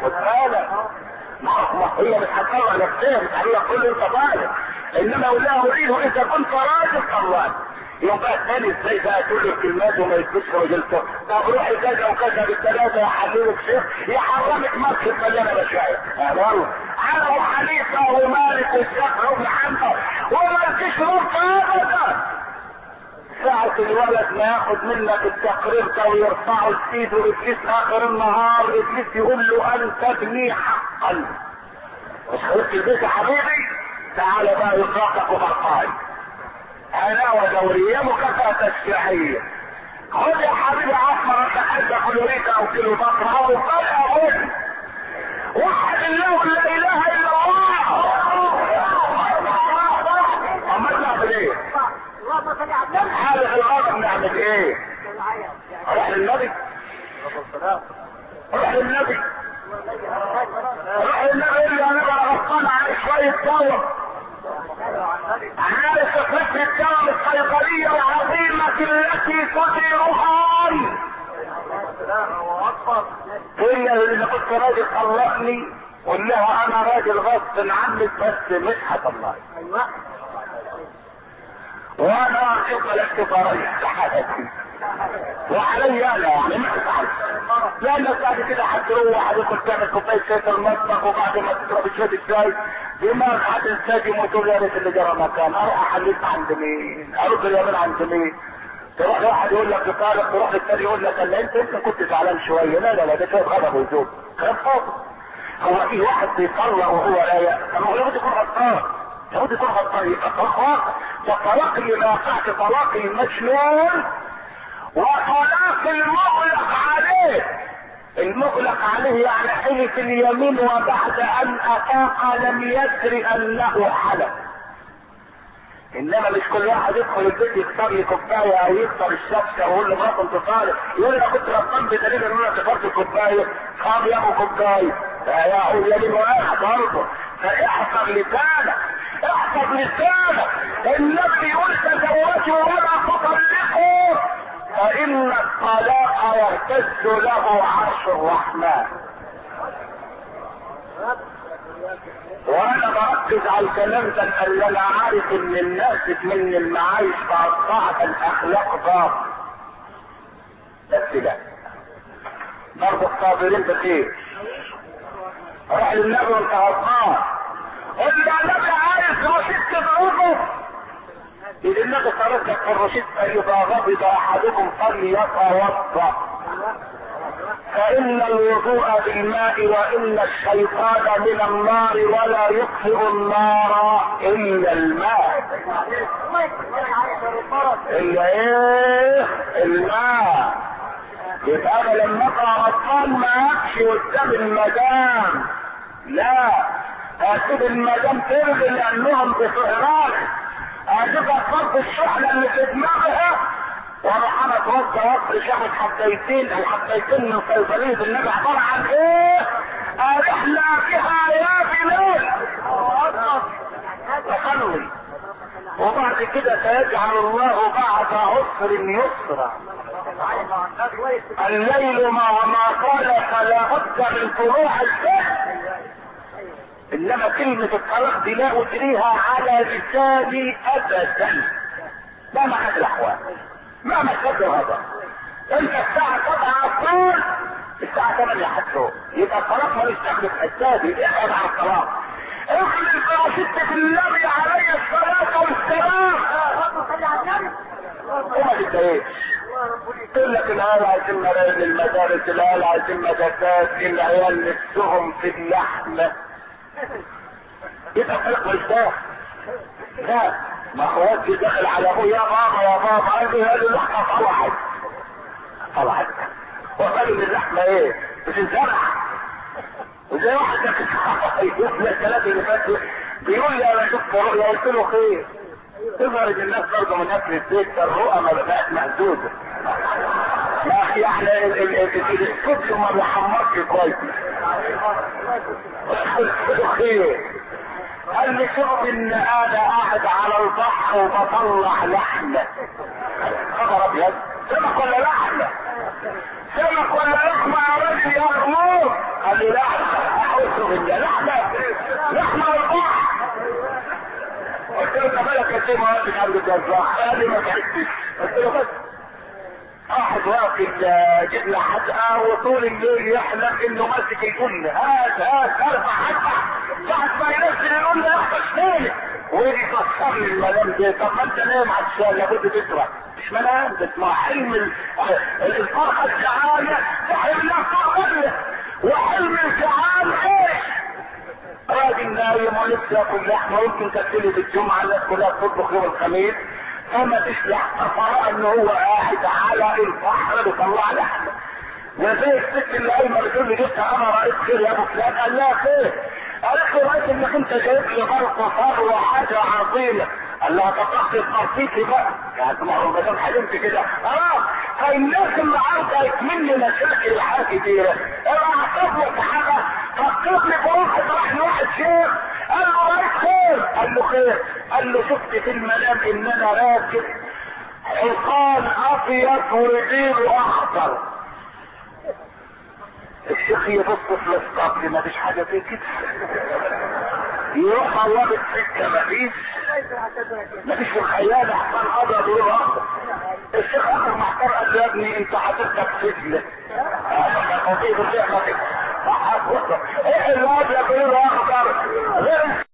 خد بالك، ما هي مش هتطلع نفسها، مش هتقول كل انت طالب، انما اقول لها اريد اذا كنت راجل طلعني. يوم بقى الثاني ازاي بقى تقول له الكلمات وما يثبتش رجلته؟ طب روحي كذا وكذا بالثلاثه يا حبيبك شيخ يحرمك مكه مليانه مشايخ. والله انا وحنيفه ومالك والشافعي وابن حنبل ومالكيش رفض ابدا. ساعة الولد ما ياخد منك التقرير ده ويرفعه الايد وابليس اخر النهار ابليس يقول له انت ابني حقا. مش خلصت البيت يا حبيبي؟ تعالى بقى يطلقك ومرقاي. علاوة دورية مكافأة تشريعية. خد يا حبيبي عفر انت حاجة كلوريكا او كيلو مصر او طلع ابوي. وحد الله لا اله الا الله. اما نعمل ايه؟ حالة الغضب نعمل ايه؟ روح للنبي روح للنبي روح للنبي اللي انا بقى غصان عليه شوية دواء. عارف فكر الدواء الصيدلية العظيمة التي تديرها هي اللي كنت راجل طلقني قول لها انا راجل غصب عنك بس مش هطلقك. وانا افضل اختباري لحالتي وعلي انا يعني ما افعل. لانك بعد كده هتروح هتدخل تعمل كوبايه شاي في المطبخ وبعد ما تشرب شويه الشاي دماغ هتنسجم وتقول يا ريت اللي جرى مكان اروح احليك عند مين؟ ارد اليمين عند مين؟ تروح لواحد يقول لك بطالق تروح للتاني يقول لك لا انت انت كنت زعلان شويه. لا لا لا ده شويه غضب وذوق كلام فاضي. هو في واحد بيطلق وهو لا يأس؟ طب هو لابد يكون غلطان لابد يكون غلطان يبقى طلاق واقع. والطلاق اللي ما يقعش طلاق المجنون وطلاق المغلق عليه. المغلق عليه يعني حلف اليمين وبعد ان افاق لم يدري انه حلف. انما مش كل واحد يدخل البيت يكسر لي كوبايه او يكسر الشبكه ويقول له مراته انت طالب يقول انا كنت غلطان بدليل ان انا كسرت الكوبايه خاب يا ابو كوبايه يا ابو يمين واحد برضه. فاحفظ لسانك احفظ لسانك. النبي يقول تزوجوا ولا تطلقوا فان الطلاق يهتز له عرش الرحمن. وانا بركز على الكلام ده لان انا عارف ان الناس من المعايش بعض الاخلاق ضار. بس لا برضه الصابرين بخير. روح للنبي وانت غلطان قل له النبي عايز رشيد تضربه. اذا النبي خرجك في الرشيد فاذا غضب احدكم فليتوضا فان الوضوء بالماء وان الشيطان من النار ولا يطفئ النار الا الماء. الا ايه؟ الماء. يبقى انا لما ابقى غلطان ما اكشي قدام المدام. لا اسيب المدام تلغي لانهم بسهران. اسيبها تفضي الشحنه اللي في دماغها واروح انا اتوضى واصل شاخد حبايتين او حبايتين من صيدليه النبي عباره عن ايه؟ رحله بها يا بلال تخلي. وبعد كده سيجعل الله بعد عسر يسرا. الليل مع ما قال فلا بد من طلوع الفجر. انما كلمة الطلاق دي لا اجريها على لساني ابدا مهما كانت الاحوال مهما كانت هذا. انت الساعة سبعة الصبح الساعة ثمانية حتى يبقى الطلاق ما يستخدم حسابي. ابعد عن الطلاق. احمل فراشدة النبي عليه الصلاة والسلام وما تتضايقش. تقول لك العيال عايزين مراجل المدارس العيال عايزين مدرسات العيال نفسهم في اللحمة يبقى فرق مشتاق. لا ما اخواتي داخل على ابوه يا بابا يا بابا عايزين هذه اللحمة طلعت طلعت وقالوا ان اللحمة ايه؟ بتنزرع. وزي واحد يقول لك ثلاثة اللي فاتوا بيقول لي انا شفت رؤيا قلت له خير. تظهر الناس برضه من اكل البيت الرؤى ما بقت محدودة. يا اخي يعني الصدق ما بيحمرش كويس. قلت له خير. قال لي شوف ان انا قاعد على البحر وبطلع لحمة. خبر ابيض سمك ولا لحمة؟ سمك ولا لحمة يا راجل يا غمور؟ قال لي لحمه. اعوذ بالله، لحمه لحمه وضع. قلت له انت مالك يا سيما وقتك عند الجزار؟ قال لي ما تعبتش. قلت له بس واحد واكل جبنه حدقه وطول الليل يحلم انه ماسك يقول لي هات هات ارفع حدقه، بعد ما ينزل يقول لي اخبط فين ويجي يكسر لي المنام ده. طب ما انت نايم عطشان لابد تسرع، مش منام ده اسمه حلم الفرحه الجعانه تحلم لها فرحه، وحلم الجعان ايه؟ راجل نايم ولسه ياكل لحمه، يمكن تاكلي بالجمعه الناس كلها تطبخ يوم الخميس، فما تشلح فرأى ان هو قاعد على البحر بيطلع لحمه. وزي الست اللي قايمه بتقول لي جبت انا رئيس خير يا ابو فلان، قال لها خير؟ قالت له رأيت انك انت جايب لي برضه ثروه حاجه عظيمه. قال لها طبقت القرطيسي بقى، يعني ما دام حلمت كده اه. فالناس اللي عاوزه يتمنى مشاكل الحياه كتيره، اوعى تطلب حاجه فكر لي بواحد راح لواحد شيخ قال له رايك خير؟ قال له خير. قال له شفت في المنام ان انا راكب حصان ابيض ورجيله اخضر. الشيخ يبص في الاسطبل ما فيش حاجه فيه كده، يروح الله السكه ما فيش ما فيش في الخيال حصان ابيض ورجيله اخضر. الشيخ اخر محتار قال له يا ابني انت هتركب سجن. ايه اللي ابيض ورجيله اخضر غير